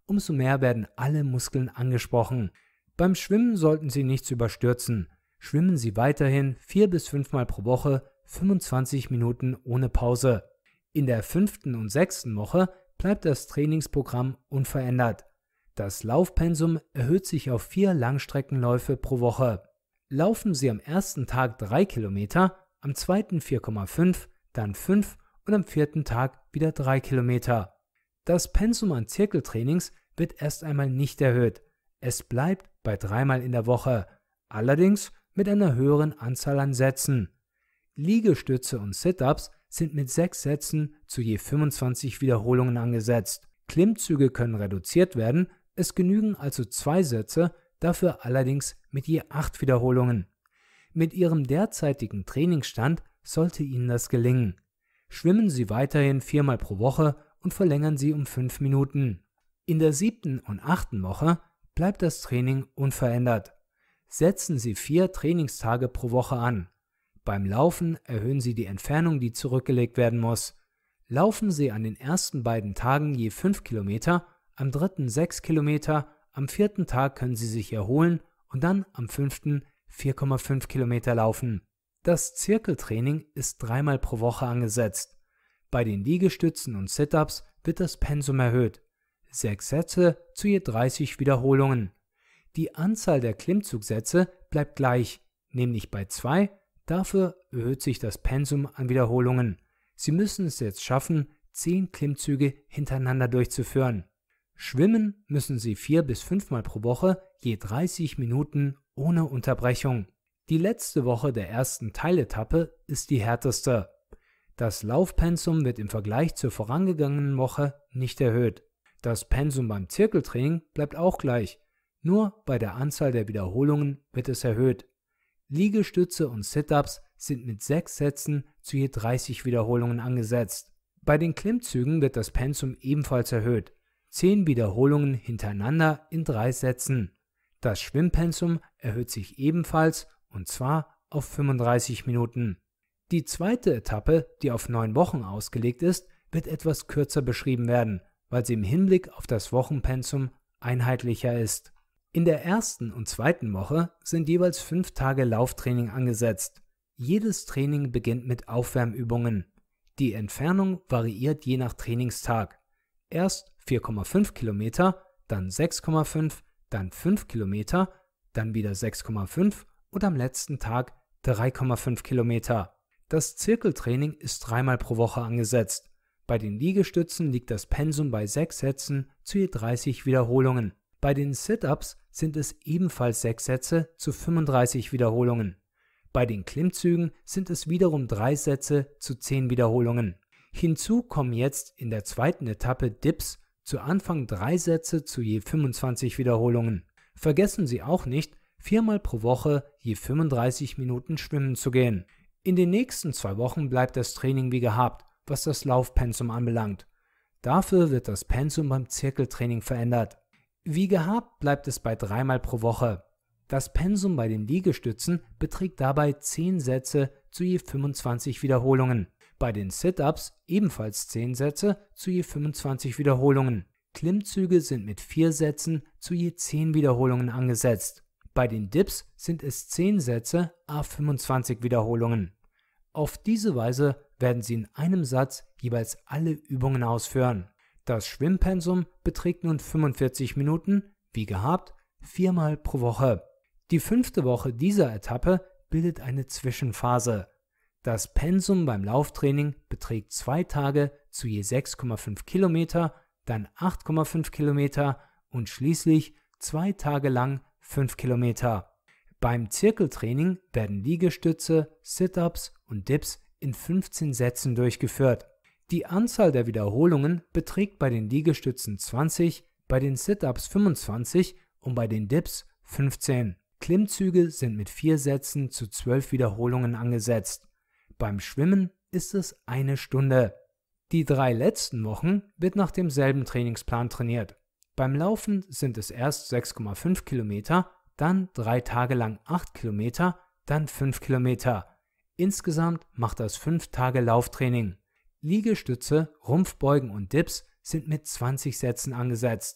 umso mehr werden alle Muskeln angesprochen. Beim Schwimmen sollten Sie nichts überstürzen. Schwimmen Sie weiterhin vier bis fünfmal pro Woche fünfundzwanzig Minuten ohne Pause. In der fünften und sechsten Woche bleibt das Trainingsprogramm unverändert. Das Laufpensum erhöht sich auf vier Langstreckenläufe pro Woche. Laufen Sie am ersten Tag drei Kilometer, am zweiten vier Komma fünf, dann fünf und am vierten Tag wieder drei Kilometer. Das Pensum an Zirkeltrainings wird erst einmal nicht erhöht. Es bleibt bei dreimal in der Woche, allerdings mit einer höheren Anzahl an Sätzen. Liegestütze und Sit-Ups sind mit sechs Sätzen zu je fünfundzwanzig Wiederholungen angesetzt. Klimmzüge können reduziert werden, es genügen also zwei Sätze, dafür allerdings mit je acht Wiederholungen. Mit Ihrem derzeitigen Trainingsstand sollte Ihnen das gelingen. Schwimmen Sie weiterhin viermal pro Woche und verlängern Sie um fünf Minuten. In der siebten und achten Woche bleibt das Training unverändert. Setzen Sie vier Trainingstage pro Woche an. Beim Laufen erhöhen Sie die Entfernung, die zurückgelegt werden muss. Laufen Sie an den ersten beiden Tagen je fünf Kilometer, am dritten sechs Kilometer, am vierten Tag können Sie sich erholen und dann am fünften vier Komma fünf Kilometer laufen. Das Zirkeltraining ist dreimal pro Woche angesetzt. Bei den Liegestützen und Sit-Ups wird das Pensum erhöht. Sechs Sätze zu je dreißig Wiederholungen. Die Anzahl der Klimmzugsätze bleibt gleich, nämlich bei zwei, dafür erhöht sich das Pensum an Wiederholungen. Sie müssen es jetzt schaffen, zehn Klimmzüge hintereinander durchzuführen. Schwimmen müssen Sie vier bis fünfmal pro Woche je dreißig Minuten ohne Unterbrechung. Die letzte Woche der ersten Teiletappe ist die härteste. Das Laufpensum wird im Vergleich zur vorangegangenen Woche nicht erhöht. Das Pensum beim Zirkeltraining bleibt auch gleich, nur bei der Anzahl der Wiederholungen wird es erhöht. Liegestütze und Sit-Ups sind mit sechs Sätzen zu je dreißig Wiederholungen angesetzt. Bei den Klimmzügen wird das Pensum ebenfalls erhöht. zehn Wiederholungen hintereinander in drei Sätzen. Das Schwimmpensum erhöht sich ebenfalls und zwar auf fünfunddreißig Minuten. Die zweite Etappe, die auf neun Wochen ausgelegt ist, wird etwas kürzer beschrieben werden, weil sie im Hinblick auf das Wochenpensum einheitlicher ist. In der ersten und zweiten Woche sind jeweils fünf Tage Lauftraining angesetzt. Jedes Training beginnt mit Aufwärmübungen. Die Entfernung variiert je nach Trainingstag. Erst vier Komma fünf Kilometer, dann sechs Komma fünf, dann fünf Kilometer, dann wieder sechs Komma fünf und am letzten Tag drei Komma fünf Kilometer. Das Zirkeltraining ist dreimal pro Woche angesetzt. Bei den Liegestützen liegt das Pensum bei sechs Sätzen zu je dreißig Wiederholungen. Bei den Sit-Ups sind es ebenfalls sechs Sätze zu fünfunddreißig Wiederholungen. Bei den Klimmzügen sind es wiederum drei Sätze zu zehn Wiederholungen. Hinzu kommen jetzt in der zweiten Etappe Dips, zu Anfang drei Sätze zu je fünfundzwanzig Wiederholungen. Vergessen Sie auch nicht, viermal pro Woche je fünfunddreißig Minuten schwimmen zu gehen. In den nächsten zwei Wochen bleibt das Training wie gehabt, was das Laufpensum anbelangt. Dafür wird das Pensum beim Zirkeltraining verändert. Wie gehabt bleibt es bei dreimal pro Woche. Das Pensum bei den Liegestützen beträgt dabei zehn Sätze zu je fünfundzwanzig Wiederholungen. Bei den Sit-Ups ebenfalls zehn Sätze zu je fünfundzwanzig Wiederholungen. Klimmzüge sind mit vier Sätzen zu je zehn Wiederholungen angesetzt. Bei den Dips sind es zehn Sätze à fünfundzwanzig Wiederholungen. Auf diese Weise werden Sie in einem Satz jeweils alle Übungen ausführen. Das Schwimmpensum beträgt nun fünfundvierzig Minuten, wie gehabt, viermal pro Woche. Die fünfte Woche dieser Etappe bildet eine Zwischenphase. Das Pensum beim Lauftraining beträgt zwei Tage zu je sechs Komma fünf Kilometer, dann acht Komma fünf Kilometer und schließlich zwei Tage lang fünf Kilometer. Beim Zirkeltraining werden Liegestütze, Sit-Ups und Dips in fünfzehn Sätzen durchgeführt. Die Anzahl der Wiederholungen beträgt bei den Liegestützen zwanzig, bei den Sit-Ups fünfundzwanzig und bei den Dips fünfzehn. Klimmzüge sind mit vier Sätzen zu zwölf Wiederholungen angesetzt. Beim Schwimmen ist es eine Stunde. Die drei letzten Wochen wird nach demselben Trainingsplan trainiert. Beim Laufen sind es erst sechs Komma fünf Kilometer, dann drei Tage lang acht Kilometer, dann fünf Kilometer. Insgesamt macht das fünf Tage Lauftraining. Liegestütze, Rumpfbeugen und Dips sind mit zwanzig Sätzen angesetzt.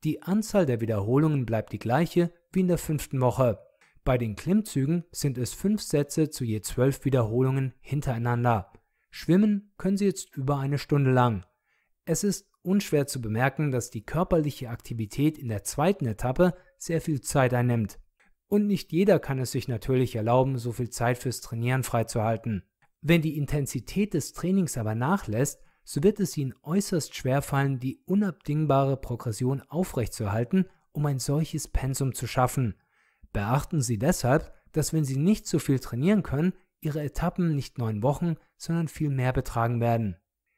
Die Anzahl der Wiederholungen bleibt die gleiche wie in der fünften Woche. Bei den Klimmzügen sind es fünf Sätze zu je zwölf Wiederholungen hintereinander. Schwimmen können Sie jetzt über eine Stunde lang. Es ist unschwer zu bemerken, dass die körperliche Aktivität in der zweiten Etappe sehr viel Zeit einnimmt. Und nicht jeder kann es sich natürlich erlauben, so viel Zeit fürs Trainieren freizuhalten. Wenn die Intensität des Trainings aber nachlässt, so wird es Ihnen äußerst schwerfallen, die unabdingbare Progression aufrechtzuerhalten, um ein solches Pensum zu schaffen. Beachten Sie deshalb, dass wenn Sie nicht so viel trainieren können, Ihre Etappen nicht neun Wochen, sondern viel mehr betragen werden.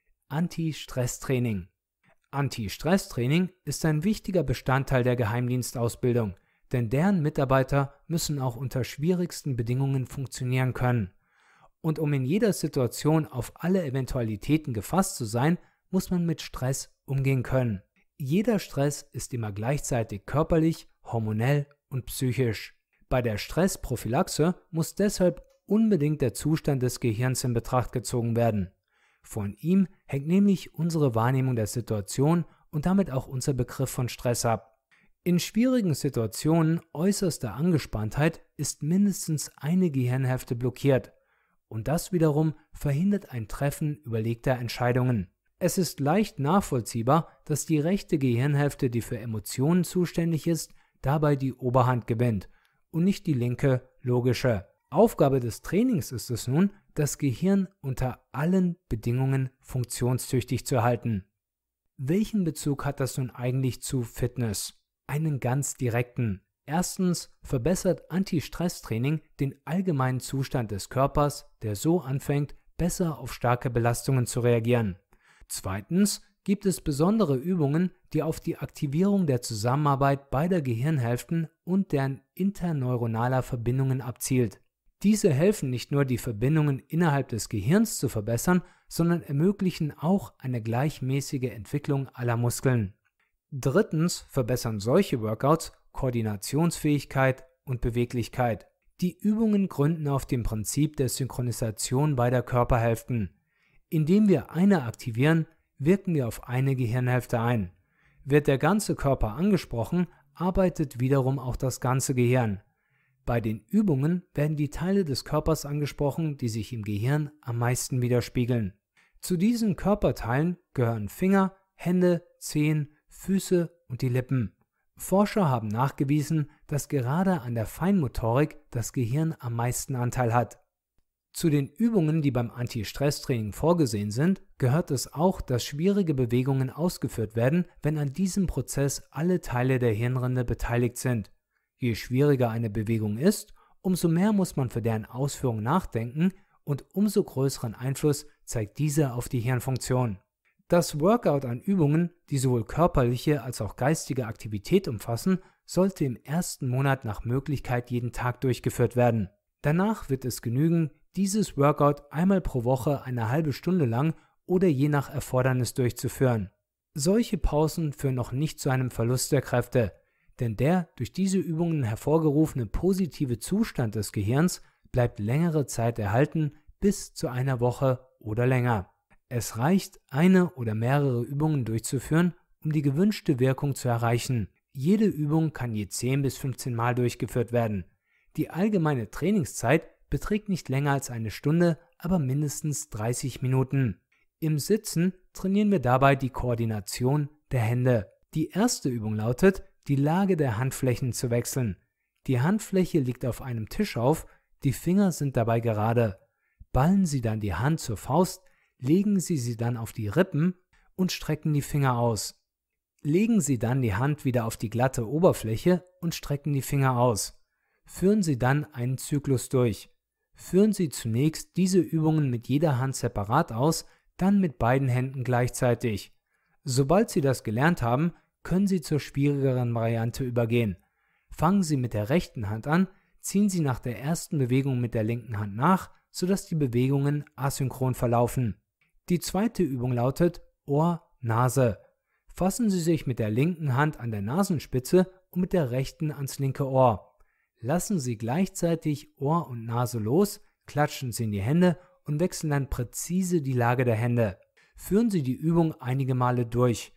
Anti-Stress-Training. Anti-Stress-Training ist ein wichtiger Bestandteil der Geheimdienstausbildung, denn deren Mitarbeiter müssen auch unter schwierigsten Bedingungen funktionieren können. Und um in jeder Situation auf alle Eventualitäten gefasst zu sein, muss man mit Stress umgehen können. Jeder Stress ist immer gleichzeitig körperlich, hormonell und psychisch. Bei der Stressprophylaxe muss deshalb unbedingt der Zustand des Gehirns in Betracht gezogen werden. Von ihm hängt nämlich unsere Wahrnehmung der Situation und damit auch unser Begriff von Stress ab. In schwierigen Situationen äußerster Angespanntheit ist mindestens eine Gehirnhälfte blockiert und das wiederum verhindert ein Treffen überlegter Entscheidungen. Es ist leicht nachvollziehbar, dass die rechte Gehirnhälfte, die für Emotionen zuständig ist, dabei die Oberhand gewinnt und nicht die linke logische. Aufgabe des Trainings ist es nun, das Gehirn unter allen Bedingungen funktionstüchtig zu halten. Welchen Bezug hat das nun eigentlich zu Fitness? Einen ganz direkten. Erstens verbessert Anti-Stress-Training den allgemeinen Zustand des Körpers, der so anfängt, besser auf starke Belastungen zu reagieren. Zweitens gibt es besondere Übungen, die auf die Aktivierung der Zusammenarbeit beider Gehirnhälften und deren interneuronaler Verbindungen abzielt. Diese helfen nicht nur, die Verbindungen innerhalb des Gehirns zu verbessern, sondern ermöglichen auch eine gleichmäßige Entwicklung aller Muskeln. Drittens verbessern solche Workouts Koordinationsfähigkeit und Beweglichkeit. Die Übungen gründen auf dem Prinzip der Synchronisation beider Körperhälften. Indem wir eine aktivieren, wirken wir auf eine Gehirnhälfte ein. Wird der ganze Körper angesprochen, arbeitet wiederum auch das ganze Gehirn. Bei den Übungen werden die Teile des Körpers angesprochen, die sich im Gehirn am meisten widerspiegeln. Zu diesen Körperteilen gehören Finger, Hände, Zehen, Füße und die Lippen. Forscher haben nachgewiesen, dass gerade an der Feinmotorik das Gehirn am meisten Anteil hat. Zu den Übungen, die beim Anti-Stress-Training vorgesehen sind, gehört es auch, dass schwierige Bewegungen ausgeführt werden, wenn an diesem Prozess alle Teile der Hirnrinde beteiligt sind. Je schwieriger eine Bewegung ist, umso mehr muss man für deren Ausführung nachdenken und umso größeren Einfluss zeigt diese auf die Hirnfunktion. Das Workout an Übungen, die sowohl körperliche als auch geistige Aktivität umfassen, sollte im ersten Monat nach Möglichkeit jeden Tag durchgeführt werden. Danach wird es genügen, dieses Workout einmal pro Woche eine halbe Stunde lang oder je nach Erfordernis durchzuführen. Solche Pausen führen noch nicht zu einem Verlust der Kräfte, denn der durch diese Übungen hervorgerufene positive Zustand des Gehirns bleibt längere Zeit erhalten, bis zu einer Woche oder länger. Es reicht, eine oder mehrere Übungen durchzuführen, um die gewünschte Wirkung zu erreichen. Jede Übung kann je zehn bis fünfzehn Mal durchgeführt werden. Die allgemeine Trainingszeit beträgt nicht länger als eine Stunde, aber mindestens dreißig Minuten. Im Sitzen trainieren wir dabei die Koordination der Hände. Die erste Übung lautet, die Lage der Handflächen zu wechseln. Die Handfläche liegt auf einem Tisch auf, die Finger sind dabei gerade. Ballen Sie dann die Hand zur Faust, legen Sie sie dann auf die Rippen und strecken die Finger aus. Legen Sie dann die Hand wieder auf die glatte Oberfläche und strecken die Finger aus. Führen Sie dann einen Zyklus durch. Führen Sie zunächst diese Übungen mit jeder Hand separat aus, dann mit beiden Händen gleichzeitig. Sobald Sie das gelernt haben, können Sie zur schwierigeren Variante übergehen. Fangen Sie mit der rechten Hand an, ziehen Sie nach der ersten Bewegung mit der linken Hand nach, sodass die Bewegungen asynchron verlaufen. Die zweite Übung lautet Ohr, Nase. Fassen Sie sich mit der linken Hand an der Nasenspitze und mit der rechten ans linke Ohr. Lassen Sie gleichzeitig Ohr und Nase los, klatschen Sie in die Hände und wechseln dann präzise die Lage der Hände. Führen Sie die Übung einige Male durch.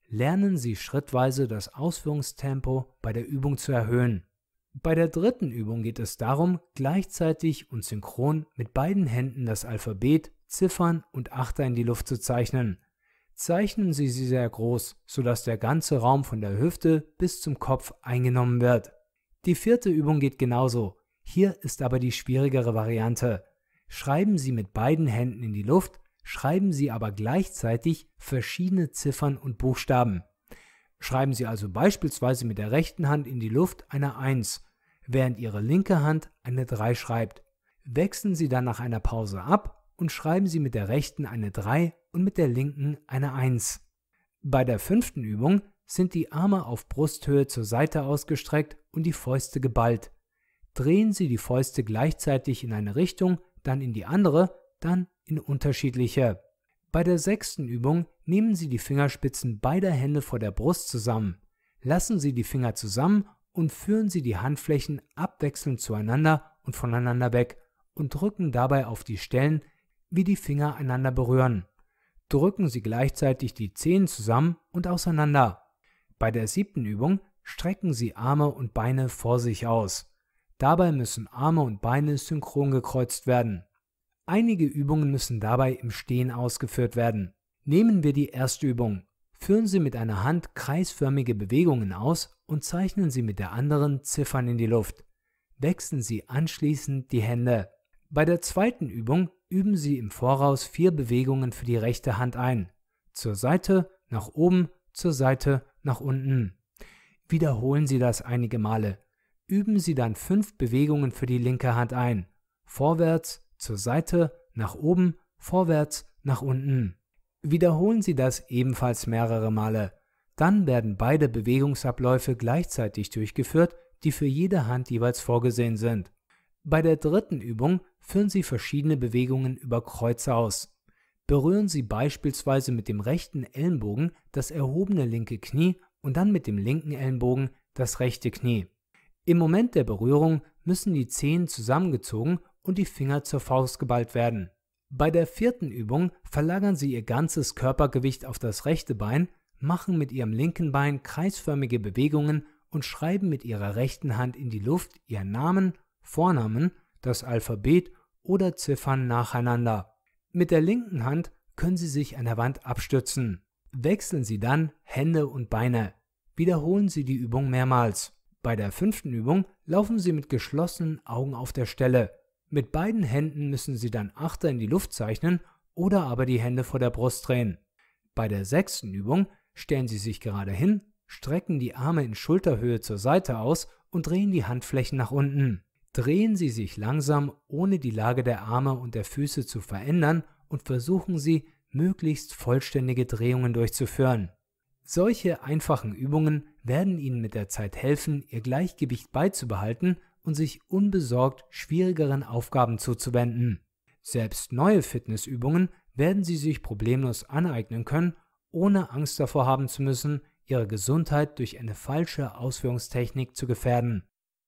lernen Sie schrittweise das Ausführungstempo bei der Übung zu erhöhen. Bei der dritten Übung geht es darum, gleichzeitig und synchron mit beiden Händen das Alphabet, Ziffern und Achter in die Luft zu zeichnen. Zeichnen Sie sie sehr groß, sodass der ganze Raum von der Hüfte bis zum Kopf eingenommen wird. Die vierte Übung geht genauso. Hier ist aber die schwierigere Variante. Schreiben Sie mit beiden Händen in die Luft, schreiben Sie aber gleichzeitig verschiedene Ziffern und Buchstaben. Schreiben Sie also beispielsweise mit der rechten Hand in die Luft eine eins, während Ihre linke Hand eine drei schreibt. Wechseln Sie dann nach einer Pause ab und schreiben Sie mit der rechten eine drei und mit der linken eine eins. Bei der fünften Übung sind die Arme auf Brusthöhe zur Seite ausgestreckt und die Fäuste geballt. Drehen Sie die Fäuste gleichzeitig in eine Richtung, dann in die andere, dann in unterschiedliche. Bei der sechsten Übung nehmen Sie die Fingerspitzen beider Hände vor der Brust zusammen. Lassen Sie die Finger zusammen und führen Sie die Handflächen abwechselnd zueinander und voneinander weg und drücken dabei auf die Stellen, wie die Finger einander berühren. Drücken Sie gleichzeitig die Zehen zusammen und auseinander. Bei der siebten Übung strecken Sie Arme und Beine vor sich aus. Dabei müssen Arme und Beine synchron gekreuzt werden. Einige Übungen müssen dabei im Stehen ausgeführt werden. Nehmen wir die erste Übung. Führen Sie mit einer Hand kreisförmige Bewegungen aus und zeichnen Sie mit der anderen Ziffern in die Luft. Wechseln Sie anschließend die Hände. Bei der zweiten Übung üben Sie im Voraus vier Bewegungen für die rechte Hand ein. Zur Seite, nach oben, zur Seite, nach unten. Wiederholen Sie das einige Male. Üben Sie dann fünf Bewegungen für die linke Hand ein. Vorwärts, zur Seite, nach oben, vorwärts, nach unten. Wiederholen Sie das ebenfalls mehrere Male. Dann werden beide Bewegungsabläufe gleichzeitig durchgeführt, die für jede Hand jeweils vorgesehen sind. Bei der dritten Übung führen Sie verschiedene Bewegungen über Kreuz aus. Berühren Sie beispielsweise mit dem rechten Ellenbogen das erhobene linke Knie und dann mit dem linken Ellenbogen das rechte Knie. Im Moment der Berührung müssen die Zehen zusammengezogen und die Finger zur Faust geballt werden. Bei der vierten Übung verlagern Sie Ihr ganzes Körpergewicht auf das rechte Bein, machen mit Ihrem linken Bein kreisförmige Bewegungen und schreiben mit Ihrer rechten Hand in die Luft Ihren Namen, Vornamen, das Alphabet oder Ziffern nacheinander. Mit der linken Hand können Sie sich an der Wand abstützen. Wechseln Sie dann Hände und Beine. Wiederholen Sie die Übung mehrmals. Bei der fünften Übung laufen Sie mit geschlossenen Augen auf der Stelle. Mit beiden Händen müssen Sie dann Achter in die Luft zeichnen oder aber die Hände vor der Brust drehen. Bei der sechsten Übung stellen Sie sich gerade hin, strecken die Arme in Schulterhöhe zur Seite aus und drehen die Handflächen nach unten. Drehen Sie sich langsam, ohne die Lage der Arme und der Füße zu verändern, und versuchen Sie, möglichst vollständige Drehungen durchzuführen. Solche einfachen Übungen werden Ihnen mit der Zeit helfen, Ihr Gleichgewicht beizubehalten und sich unbesorgt schwierigeren Aufgaben zuzuwenden. Selbst neue Fitnessübungen werden Sie sich problemlos aneignen können, ohne Angst davor haben zu müssen, Ihre Gesundheit durch eine falsche Ausführungstechnik zu gefährden.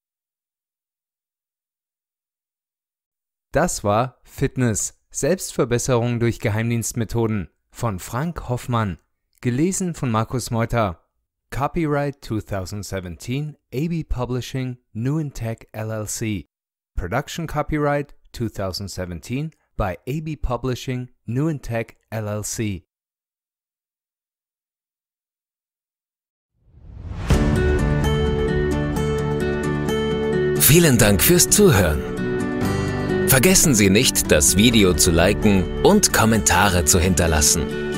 Das war Fitness, Selbstverbesserung durch Geheimdienstmethoden von Frank Hoffmann, gelesen von Markus Meuter. Copyright twenty seventeen A B Publishing Nuentech L L C. Production Copyright twenty seventeen by A B Publishing Nuentech L L C. Vielen Dank fürs Zuhören. Vergessen Sie nicht, das Video zu liken und Kommentare zu hinterlassen.